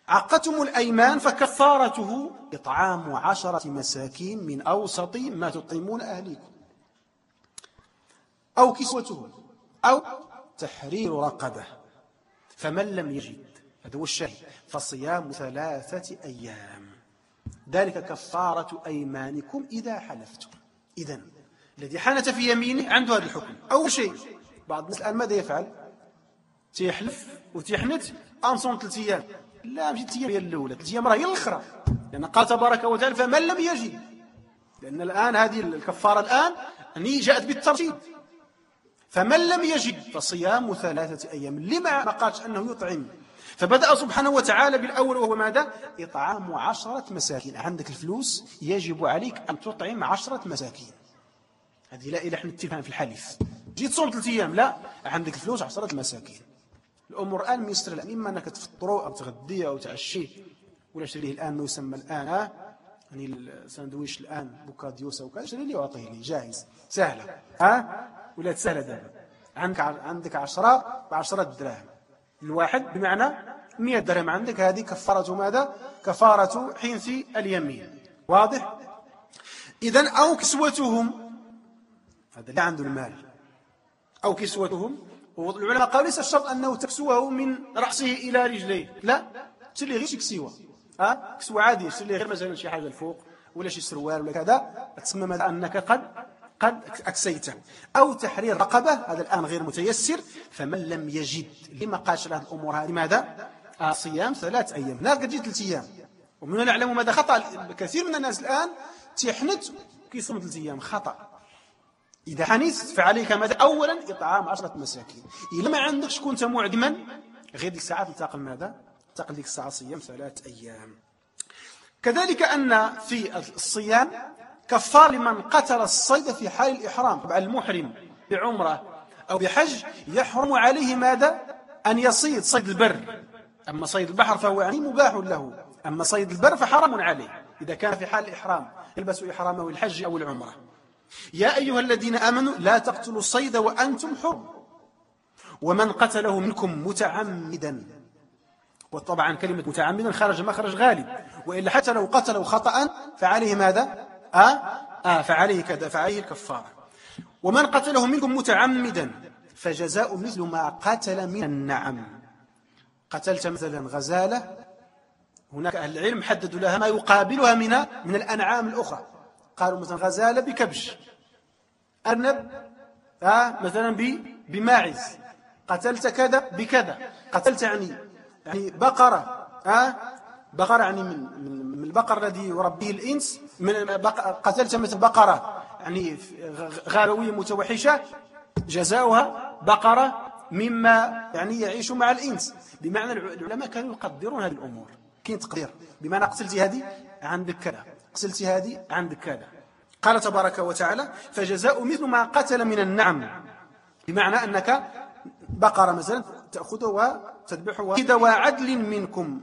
A: عقدتم الأيمان فكفارته إطعام عشرة مساكين من أوسط ما تطعمون أهليكم أو كسوتهم أو تحرير رقبة، فمن لم يجد، هذا هو الشاهد، فصيام ثلاثة أيام، ذلك كفارة أيمانكم إذا حلفتم. إذن الذي حنث في يمينه عنده هذا الحكم. أول شيء بعض الناس الآن ماذا يفعل؟ تيحلف وتيحنث أنصون ثلاثة أيام، لا ماشي ثلاثة أيام هي الأولى، ثلاثة أيام راه هي الأخرى، لأن قال تبارك وتعالى فمن لم يجد، لأن الآن هذه الكفارة الآن يعني جاءت بالترتيب، فمن لم يجد فصيام ثلاثة أيام. لما ما قالش أنه يطعم؟ فبدأ سبحانه وتعالى بالأول وهو ماذا؟ إطعام عشرة مساكين. عندك الفلوس يجب عليك أن تطعم عشرة مساكين، هذه لا إله إلا التفاهم في الحليف. جيت صوم ثلاثة أيام، لا، عندك الفلوس عشرة مساكين. الأمور الآن ميسرة، الآن إما أنك تفطروا أو تغدي أو تعشي، ولا شريه الآن ما يسمى الآن ها يعني الساندويش الآن بوكاديوسا وكذا، شري لي وأعطيه لي جاهز سهلة، ها ولا سهلة دابا. عندك عندك عشرة بعشرة دراهم الواحد، بمعنى مئة درهم عندك، هذه كفارة ماذا؟ كفارة حنث اليمين. واضح؟ إذن أو كسوتهم، هذا اللي عنده المال، أو كسوتهم. والعلماء قالوا ليس الشرط أنه تكسوه من رأسه إلى رجليه، لا، تشري غير شي كسوة، ها كسوة عادية، تشري غير مثلا شي حاجة الفوق ولا شي سروال ولا كذا، تسمى ماذا؟ أنك قد قد أكسيته. أو تحرير رقبة، هذا الآن غير متيسر. فمن لم يجد، لما قالش هذه الأمور هذه ماذا؟ آه صيام ثلاث أيام. هناك قد جيت ثلاث أيام، ومن هنا نعلم ماذا خطأ كثير من الناس الآن تيحنت كيصوم ثلاث أيام، خطأ. إذا حنيت فعليك ماذا؟ أولا إطعام عشرة مساكين. إذا ما عندكش كنت معدما، غير ديك الساعات انتقل ماذا؟ انتقل ديك الساعة صيام ثلاث أيام. كذلك أن في الصيام كفار لمن قتل الصيد في حال الإحرام. طبعا المحرم بعمرة أو بحج يحرم عليه ماذا؟ أن يصيد صيد البر، أما صيد البحر فهو يعني مباح له، أما صيد البر فحرام عليه إذا كان في حال الإحرام، يلبس إحرامه الحج أو العمرة. يا أيها الذين آمنوا لا تقتلوا الصيد وأنتم حرم، ومن قتله منكم متعمدا. وطبعا كلمة متعمدا خرج مخرج غالب، وإلا حتى لو قتله خطأ فعليه ماذا؟ آه؟ آه فعليه كذا، فعليه الكفارة. ومن قتله منكم متعمدا فجزاء مثل ما قتل من النعم. قتلت مثلا غزالة، هناك أهل العلم حددوا لها ما يقابلها من من الأنعام الأخرى، قالوا مثلا غزالة بكبش، أرنب آه مثلا بماعز، قتلت كذا بكذا، قتلت يعني يعني بقرة آه بقرة يعني من من البقر الذي يربيه الإنس، من قتلت مثل بقرة يعني غابوية متوحشة، جزاؤها بقرة مما يعني يعيش مع الإنس. بمعنى العلماء كانوا يقدرون هذه الأمور، كاين تقدير، بمعنى قتلت هذه عندك كذا، قتلت هذه عندك كذا. قال تبارك وتعالى فجزاء مثل ما قتل من النعم، بمعنى أنك بقرة مثلا تأخذها وتذبحها ذوى عدل منكم.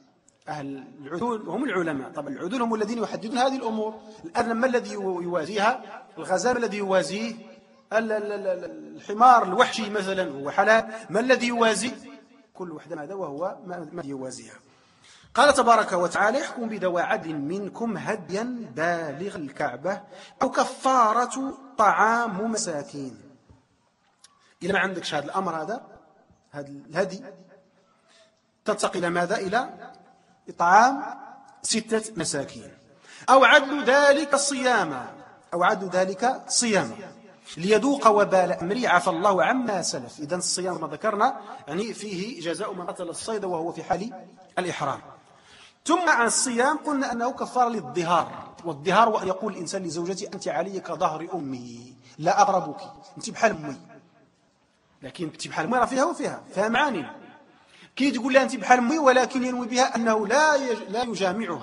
A: أهل العدول هم العلماء، طبعا العدول هم الذين يحددون هذه الأمور. الأرنب ما الذي يوازيها؟ الغزال الذي يوازيه؟ الحمار الوحشي مثلا هو حلال، ما الذي يوازي؟ كل وحدة هذا وهو ما يوازيها. قال تبارك وتعالى يحكم بذوى عدل منكم هديا بالغ الكعبة أو كفارة طعام مساكين. إذا ما عندكش هذا الأمر، هذا هذا الهدي، تتقي إلى ماذا؟ إلى إطعام ستة مساكين. أو عدل ذلك صياما، أو عدل ذلك صياما ليذوق وبال أمري عفى الله عما سلف. إذن الصيام ما ذكرنا يعني فيه جزاء من قتل الصيد وهو في حال الإحرام. ثم عن الصيام قلنا أنه كفارة للظهار، والظهار هو أن يقول الإنسان لزوجته أنت علي كظهر أمي لا أقربك، أنت بحال أمي. لكن أنت بحال أمي راه فيها وفيها فيها معاني. كي تقول لها أنت بحال أمي ولكن ينوي بها أنه لا لا يجامعها،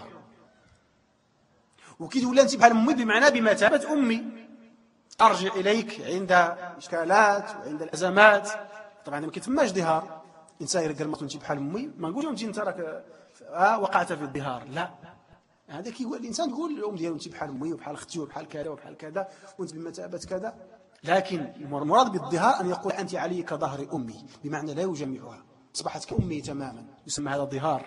A: وكي تقول لها أنت بحال أمي بمعنى بمثابة أمي، أرجع إليك عند إشكالات وعند الأزمات. طبعا ما كيتماش ظهار، إنسان يرقل ما أنت بحال أمي، ما نقولش أنت أنت راك آه وقعت في الظهار، لا، هذا كي الإنسان تقول الأم ديالو أنت بحال أمي وبحال أختي وبحال كذا وبحال كذا وأنت بمثابة كذا. لكن المراد بالظهار أن يقول أنت علي كظهر أمي، بمعنى لا يجمعها، أصبحت كأمي تماما، يسمى هذا ظهار.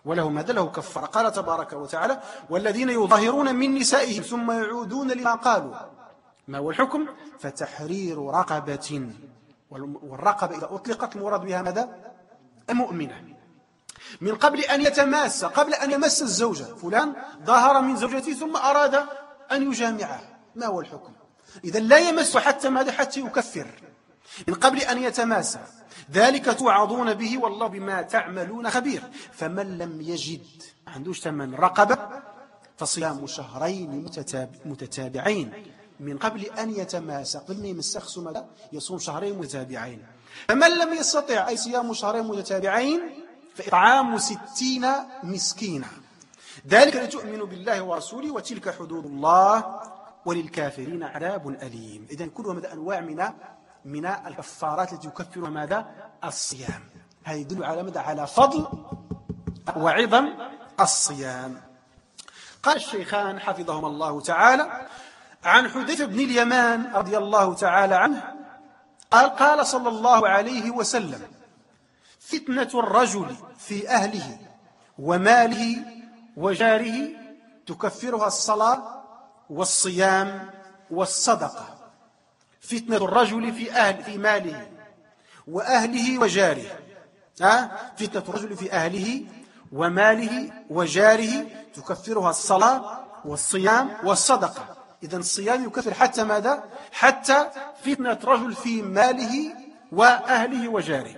A: وله ماذا له كفارة. قال تبارك وتعالى: والذين يظاهرون من نسائهم ثم يعودون لما قالوا. ما هو الحكم؟ فتحرير رقبة، والرقبة إذا أطلقت المراد بها ماذا؟ المؤمنة، من قبل أن يتماس، قبل أن يمس الزوجة. فلان ظاهر من زوجته ثم أراد أن يجامعها، ما هو الحكم؟ إذا لا يمس حتى ماذا؟ حتى يكفر، من قبل أن يتماسى. ذلك توعظون به والله بما تعملون خبير. فمن لم يجد، ما عندوش ثمن رقبة، فصيام شهرين متتابعين من قبل أن يتماسى، قبل ما يمسخ ماذا؟ يصوم شهرين متتابعين. فمن لم يستطع، أي صيام شهرين متتابعين، فإطعام ستين مسكينا، ذلك لتؤمنوا بالله ورسوله وتلك حدود الله وللكافرين عذاب أليم. إذن كلها ماذا؟ أنواع من من الكفارات التي يكفرها ماذا؟ الصيام. هذا يدل على ماذا؟ على فضل وعظم الصيام. قال الشيخان حفظهما الله تعالى عن حذيفة بن اليمان رضي الله تعالى عنه قال: قال صلى الله عليه وسلم: فتنة الرجل في أهله وماله وجاره تكفرها الصلاة والصيام والصدقة. فتنة الرجل في أهل في ماله وأهله وجاره، ها؟ فتنة الرجل في أهله وماله وجاره تكفرها الصلاة والصيام والصدقة. إذن الصيام يكفر حتى ماذا؟ حتى فتنة رجل في ماله وأهله وجاره.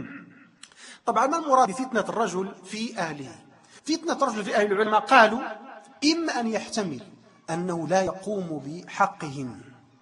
A: طبعا ما المراد بفتنة الرجل في أهله؟ فتنة الرجل في أهل العلماء قالوا: إما أن يحتمل أنه لا يقوم بحقهم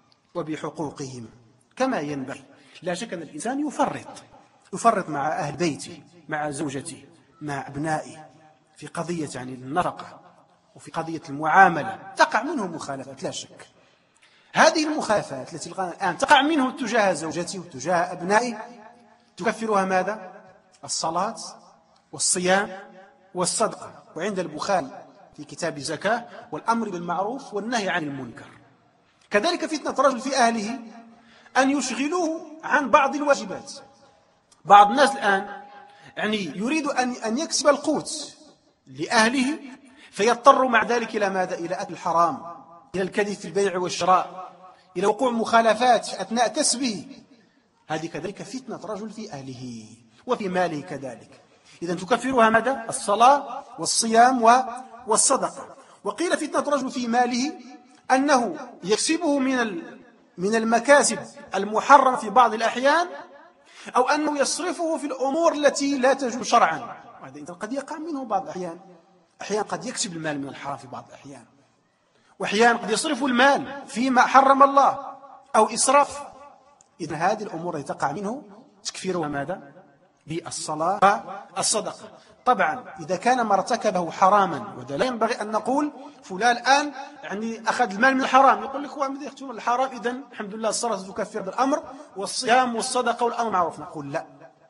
A: وبحقوقهم كما ينبغي. لا شك أن الإنسان يفرط يفرط مع أهل بيته، مع زوجته، مع أبنائه، في قضية يعني النفقة وفي قضية المعاملة تقع منه مخالفات لا شك. هذه المخالفات التي الآن تقع منه تجاه زوجته وتجاه أبنائه تكفرها ماذا؟ الصلاة والصيام والصدقة. وعند البخاري في كتاب الزكاة: والأمر بالمعروف والنهي عن المنكر. كذلك فتنة الرجل في أهله أن يشغلوه عن بعض الواجبات. بعض الناس الآن يعني يريد أن أن يكسب القوت لأهله، فيضطر مع ذلك إلى ماذا؟ إلى أكل الحرام، إلى الكذب في البيع والشراء، إلى وقوع مخالفات أثناء كسبه. هذه كذلك فتنة رجل في أهله وفي ماله كذلك. إذن تكفرها ماذا؟ الصلاة والصيام والصدقة. وقيل فتنة رجل في ماله أنه يكسبه من من المكاسب المحرمة في بعض الأحيان، أو أنه يصرفه في الأمور التي لا تجوز شرعا. وهذا قد يقع منه بعض الأحيان. أحيانا قد يكسب المال من الحرام في بعض الأحيان، وأحيانا قد يصرف المال فيما حرم الله أو إسراف. إذن هذه الأمور التي تقع منه تكفيرها ماذا؟ بالصلاة والصدقة. طبعا إذا كان ما ارتكبه حراما، وده لا ينبغي أن نقول فلان الآن يعني أخذ المال من الحرام، يقول لك هو من يختم الحرام إذن الحمد لله الصلاة تكفر بالأمر والصيام والصدقة والأمر معروف. نقول لا.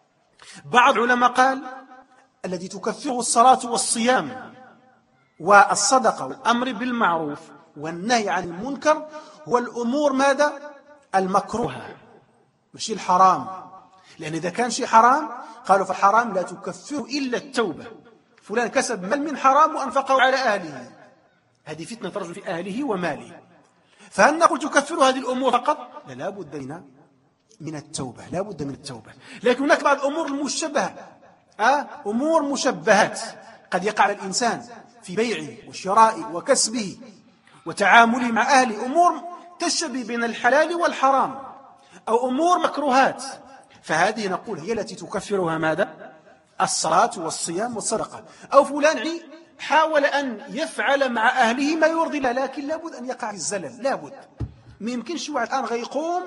A: بعض العلماء قال: الذي تكفره الصلاة والصيام والصدقة والأمر بالمعروف والنهي عن المنكر هو الأمور ماذا؟ المكروهة، مش الحرام. لأن إذا كان شيء حرام قالوا فالحرام لا تكفره إلا التوبة. فلان كسب مال من حرام وأنفقه على أهله، هذه فتنة رجل في أهله وماله. فهل نقول تكفر هذه الأمور فقط؟ لا، لا بد من من التوبة، لا بد من التوبة. لكن هناك بعض الأمور المشبهة، أه؟ أمور مشبهات قد يقع الإنسان في بيعه وشرائه وكسبه وتعامله مع أهله، أمور تشبه بين الحلال والحرام، أو أمور مكروهات. فهذه نقول هي التي تكفرها ماذا؟ الصلاة والصيام والصدقة. أو فلان حاول أن يفعل مع أهله ما يرضي الله، لكن لابد أن يقع في الزلل، لابد. ما يمكنش واحد الآن غيقوم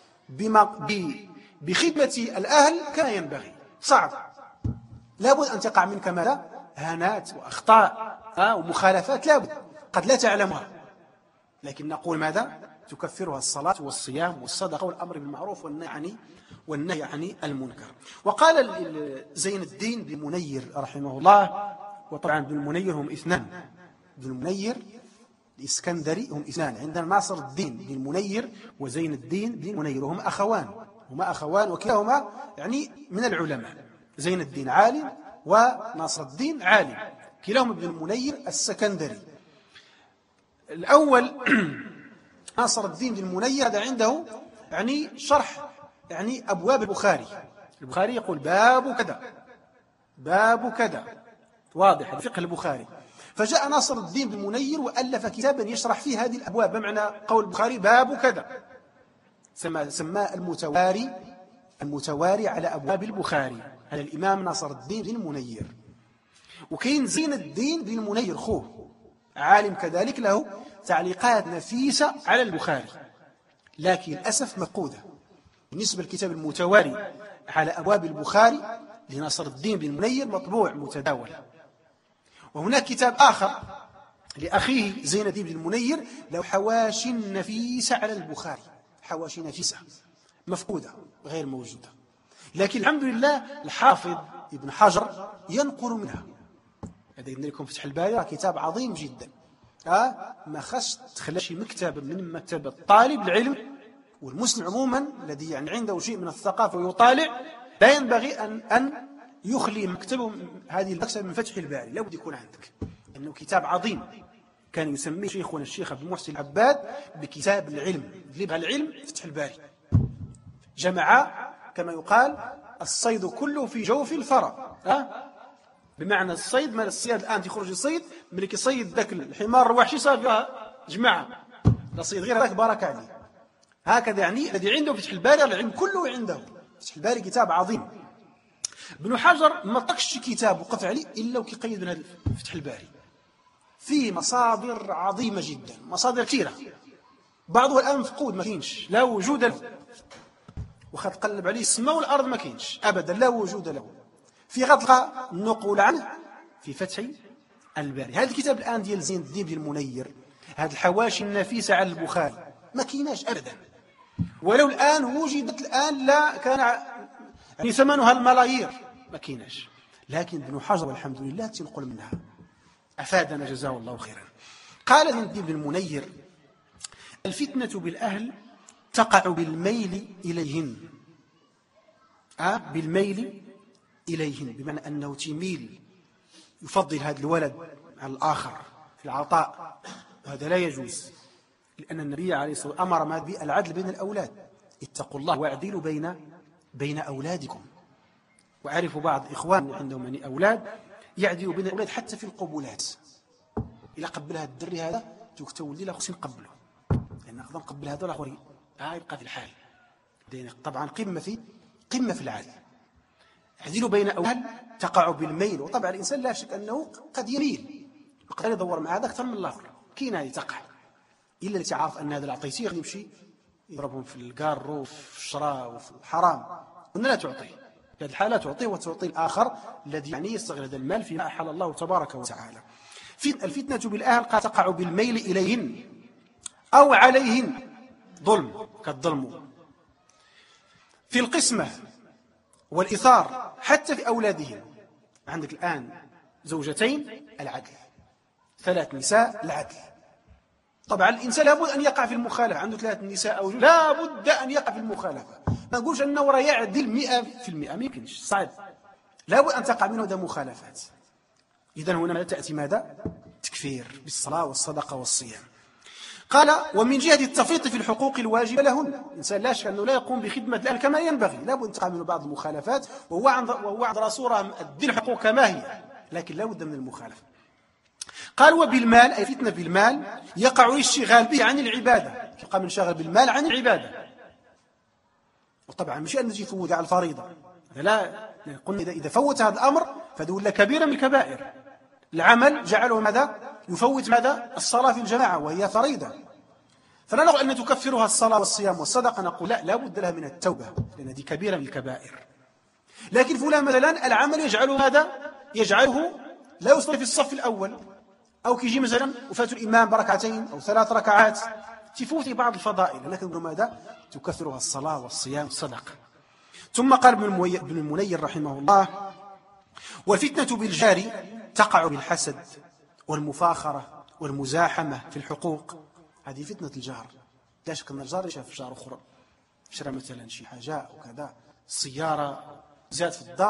A: بخدمة الأهل كما ينبغي، صعب. لابد أن تقع منك ماذا؟ هانات وأخطاء ومخالفات، لابد قد لا تعلمها، لكن نقول ماذا؟ تكفرها الصلاة والصيام والصدقة والأمر بالمعروف والنهي عن والنهي عن المنكر. وقال زين الدين بن المنير رحمه الله، وطبعا بن المنير هم اثنان، بن المنير الإسكندري هم اثنان، عندنا ناصر الدين بن المنير وزين الدين بن المنير، وهم أخوان، هما أخوان وكلاهما يعني من العلماء. زين الدين عالم وناصر الدين عالم، كلاهما ابن المنير السكندري. الأول ناصر الدين بن المنير هذا عنده يعني شرح يعني أبواب البخاري. البخاري يقول باب كذا باب كذا، واضح فقه البخاري. فجاء ناصر الدين بن المنير وألف كتابا يشرح فيه هذه الأبواب، بمعنى قول البخاري باب كذا، سماه سماه المتواري المتواري على أبواب البخاري. هذا الإمام ناصر الدين بن المنير. وكاين زين الدين بن المنير خوه عالم كذلك، له تعليقات نفيسة على البخاري، لكن للأسف مفقودة. بالنسبة للكتاب المتواري على أبواب البخاري لناصر الدين بن المنير مطبوع متداول. وهناك كتاب آخر لأخيه زين الدين بن المنير له حواشي نفيسة على البخاري، حواشي نفيسة مفقودة غير موجودة، لكن الحمد لله الحافظ ابن حجر ينقل منها. هذا قلنا لكم فتح الباري كتاب عظيم جدا، أه؟ ما خص تخلى شي مكتب من مكتبة طالب العلم والمسلم عموما الذي يعني عنده شيء من الثقافة ويطالع، لا ينبغي أن أن يخلي مكتبه هذه المكتبة من فتح الباري، لابد يكون عندك، إنه كتاب عظيم. كان يسميه شيخنا الشيخ عبد المحسن العباد بكتاب العلم، اللي يبغى العلم فتح الباري. جمع كما يقال الصيد كله في جوف الفرى، أه؟ بمعنى الصيد، ما الصياد الآن تخرج الصيد ملك يصيد ذاك الحمار الوحشي صار جماعة لا صيد غير ذاك بارك عليه. هكذا يعني الذي عنده فتح الباري العلم كله عنده. فتح الباري كتاب عظيم. ابن حجر ما طقش كتاب وقف عليه إلا وكيقيد من هذا فتح الباري. فيه مصادر عظيمة جدا، مصادر كثيرة، بعضها الآن مفقود ما كاينش، لا وجود له، وخد تقلب عليه السماء والأرض ما كاينش أبدا، لا وجود له. في غطلقة نقول عنه في فتح الباري. هذا الكتاب الآن ديال زين الدين بن المنير، هذه الحواشي النفيسة على البخاري ما كايناش أبدا، ولو الآن وجدت الآن لا كان يعني ثمنها الملايير، ما كايناش. لكن ابن حجر والحمد لله تنقل منها، أفادنا جزاه الله خيرا. قال زين الدين بن المنير: الفتنة بالأهل تقع بالميل إليهن، أه؟ بالميل إليهن بمعنى أنه تميل، يفضل هذا الولد على الآخر في العطاء، وهذا لا يجوز، لأن النبي عليه الصلاة والسلام أمر ما بالعدل بين الأولاد: اتقوا الله واعدلوا بين بين أولادكم. وأعرف بعض إخوان عندهم يعني أولاد يعدلوا بين الأولاد حتى في القبولات، إلا قبلها الدري هذا تولي لا خصني نقبله، لأن أقدر نقبل هذا الآخر آه يبقى في الحال. طبعا قمة في قمة في العدل. اعدلوا بين أولاد تقع بالميل، وطبعا الإنسان لا شك أنه قد يميل، قد يدور مع هذا أكثر من الآخر، كاين هذه تقع، إلا اللي تعرف أن هذا العطيتيه غادي يمشي يضربهم في القار وفي الشراء وفي الحرام، وأن لا تعطيه في هذه الحالة، تعطيه وتعطي الآخر الذي يعني يستغل هذا المال فيما أحل الله تبارك وتعالى. الفتنة بالأهل قد تقع بالميل إليهن أو عليهن، ظلم كالظلم في القسمة والإثار حتى في أولادهم. عندك الآن زوجتين العدل، ثلاث نساء العدل. طبعا الإنسان لابد أن يقع في المخالفة، عنده ثلاث نساء أو لابد أن يقع في المخالفة. ما نقولش أنه راه يعدل مئة في المئة، ما يمكنش، صعب، لابد أن تقع منه هذا مخالفات. إذن هنا تأتي ماذا؟ تكفير بالصلاة والصدقة والصيام. قال: ومن جهة التفريط في الحقوق الواجبة لهن، الإنسان لا شك أنه لا يقوم بخدمة الأهل كما ينبغي، لابد أن تقع منه بعض المخالفات، وهو عند وهو عند رسوله أدي الحقوق كما هي، لكن لا بد من المخالفة. قال: وبالمال، أي فتنة بالمال، يقع الاشتغال به عن العبادة، يقع من شغل بالمال عن العبادة. وطبعا مش أن نجي يفوت على الفريضة، لا، قلنا إذا فوت هذا الأمر فهذا ولا كبيرة من الكبائر. العمل جعله ماذا؟ يفوت ماذا؟ الصلاة في الجماعة وهي فريضة. فلا نقول أن تكفرها الصلاة والصيام والصدقة، نقول لا، لا بد لها من التوبة، لأن هذه كبيرة من الكبائر. لكن فلان مثلا العمل يجعله ماذا؟ يجعله لا يصلي في الصف الأول، أو كيجي مثلا وفات الإمام بركعتين أو ثلاث ركعات، تفوت بعض الفضائل، لكن ماذا؟ تكفرها الصلاة والصيام والصدقة. ثم قال ابن المنير رحمه الله: والفتنة بالجار تقع بالحسد والمفاخرة والمزاحمة في الحقوق. هذه فتنة الجار، لا شك أن الجار شاف جار أخرى، شرى مثلا شي حاجة وكذا، السيارة زاد في الدار،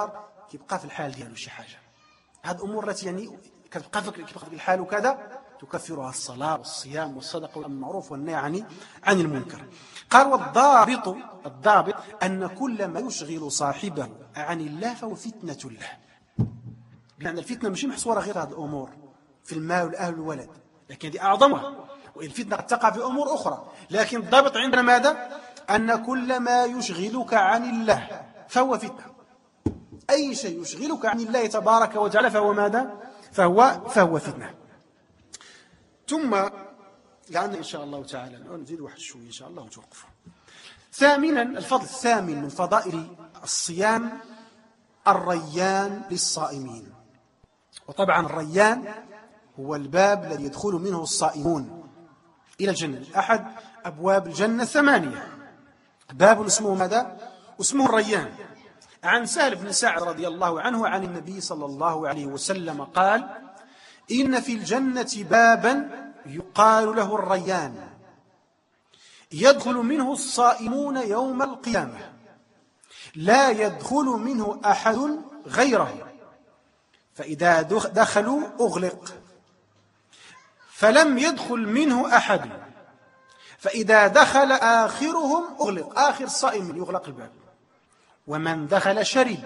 A: كيبقى في الحال ديالو شي حاجة. هذه الأمور التي يعني كتبقى في الحال وكذا تكفرها الصلاة والصيام والصدقة والمعروف والنهي عن عن المنكر. قال والضابط الضابط أن كل ما يشغل صاحبه عن الله فهو فتنة له. بمعنى الفتنة مش محصورة غير هذه الأمور في المال والأهل والولد، لكن هذه أعظمها، والفتنة قد تقع في أمور أخرى. لكن الضابط عندنا ماذا؟ أن كل ما يشغلك عن الله فهو فتنة. أي شيء يشغلك عن الله تبارك وتعالى فهو ماذا؟ فهو فهو فتنة. ثم لعلنا إن شاء الله تعالى نزيد واحد شوي إن شاء الله ونتوقف. ثامنا، الفضل الثامن من فضائل الصيام الريان للصائمين. وطبعا الريان هو الباب الذي يدخل منه الصائمون إلى الجنة، أحد أبواب الجنة الثمانية، باب اسمه ماذا؟ اسمه الريان. عن سهل بن سعد رضي الله عنه عن النبي صلى الله عليه وسلم قال: إن في الجنة بابا يقال له الريان يدخل منه الصائمون يوم القيامة لا يدخل منه أحد غيره، فإذا دخلوا أغلق، فلم يدخل منه أحد، فإذا دخل آخرهم أغلق، آخر الصائمين يغلق الباب، ومن دخل شرب،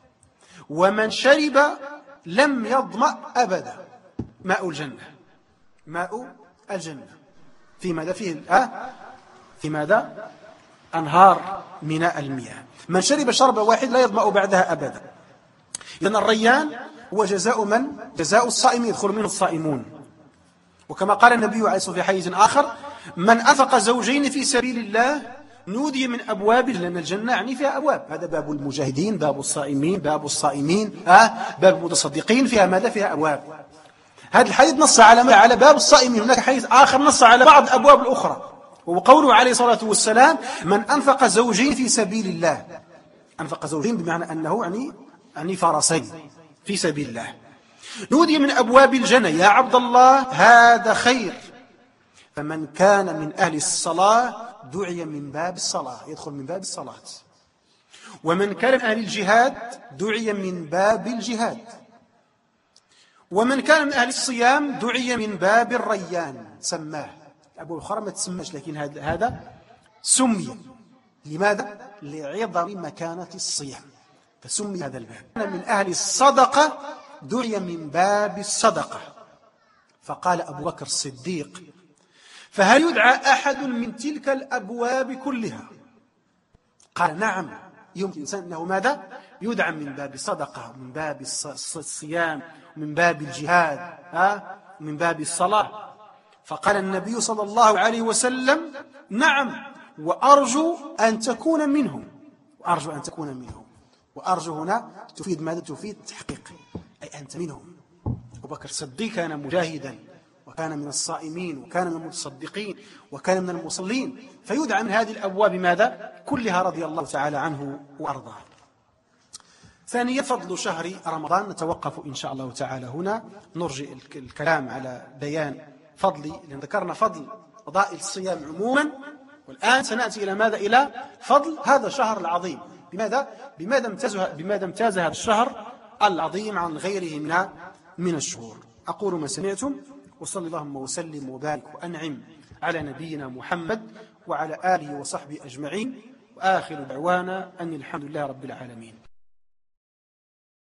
A: ومن شرب لم يظمأ أبدا. ماء الجنة، ماء الجنة في ماذا فيه آه؟ في ماذا؟ أنهار من المياه. من شرب شربة واحد لا يظمأ بعدها أبدا. لأن الريان هو جزاء من؟ جزاء الصائمين، يدخل منه الصائمون. وكما قال النبي عليه الصلاة والسلام في حديث آخر: من أنفق زوجين في سبيل الله نودي من أبواب، لأن الجنة يعني فيها أبواب، هذا باب المجاهدين، باب الصائمين، باب الصائمين، آه باب المتصدقين، فيها ماذا؟ فيها أبواب. هذا الحديث نص على على باب الصائمين. هناك حديث آخر نص على بعض الأبواب الأخرى، وقوله عليه الصلاة والسلام: من أنفق زوجين في سبيل الله. أنفق زوجين بمعنى أنه يعني يعني فرسين في سبيل الله. نودي من أبواب الجنة: يا عبد الله هذا خير. فمن كان من أهل الصلاة دعي من باب الصلاة، يدخل من باب الصلاة. ومن كان من أهل الجهاد دعي من باب الجهاد. ومن كان من أهل الصيام دعي من باب الريان، سماه. أبو الأخرى ما تسماش، لكن هذا سمي. لماذا؟ لعظم مكانة الصيام فسمي هذا الباب. من أهل الصدقة دعي من باب الصدقة. فقال أبو بكر الصديق: فهل يدعى أحد من تلك الأبواب كلها؟ قال: نعم، يمكن الإنسان أنه ماذا؟ يدعى من باب الصدقة، ومن باب الصيام، ومن باب الجهاد، ها؟ من باب الصلاة. فقال النبي صلى الله عليه وسلم: نعم، وأرجو أن تكون منهم. وأرجو أن تكون منهم. وأرجو هنا تفيد ماذا؟ تفيد تحقيق، أي أنت منهم. أبو بكر الصديق كان مجاهدا، وكان من الصائمين، وكان من المتصدقين، وكان من المصلين، فيدعى من هذه الأبواب ماذا؟ كلها رضي الله تعالى عنه وأرضاه. ثانيا، فضل شهر رمضان. نتوقف إن شاء الله تعالى هنا، نرجع الكلام على بيان فضل، لأن ذكرنا فضل فضائل الصيام عموما، والآن سنأتي إلى ماذا؟ إلى فضل هذا الشهر العظيم. بماذا؟ بماذا امتاز بماذا امتاز هذا الشهر العظيم عن غيره من من الشهور. أقول ما سمعتم، وصلى اللهم وسلم وبارك وأنعم على نبينا محمد وعلى آله وصحبه أجمعين، وآخر دعوانا أن الحمد لله رب العالمين.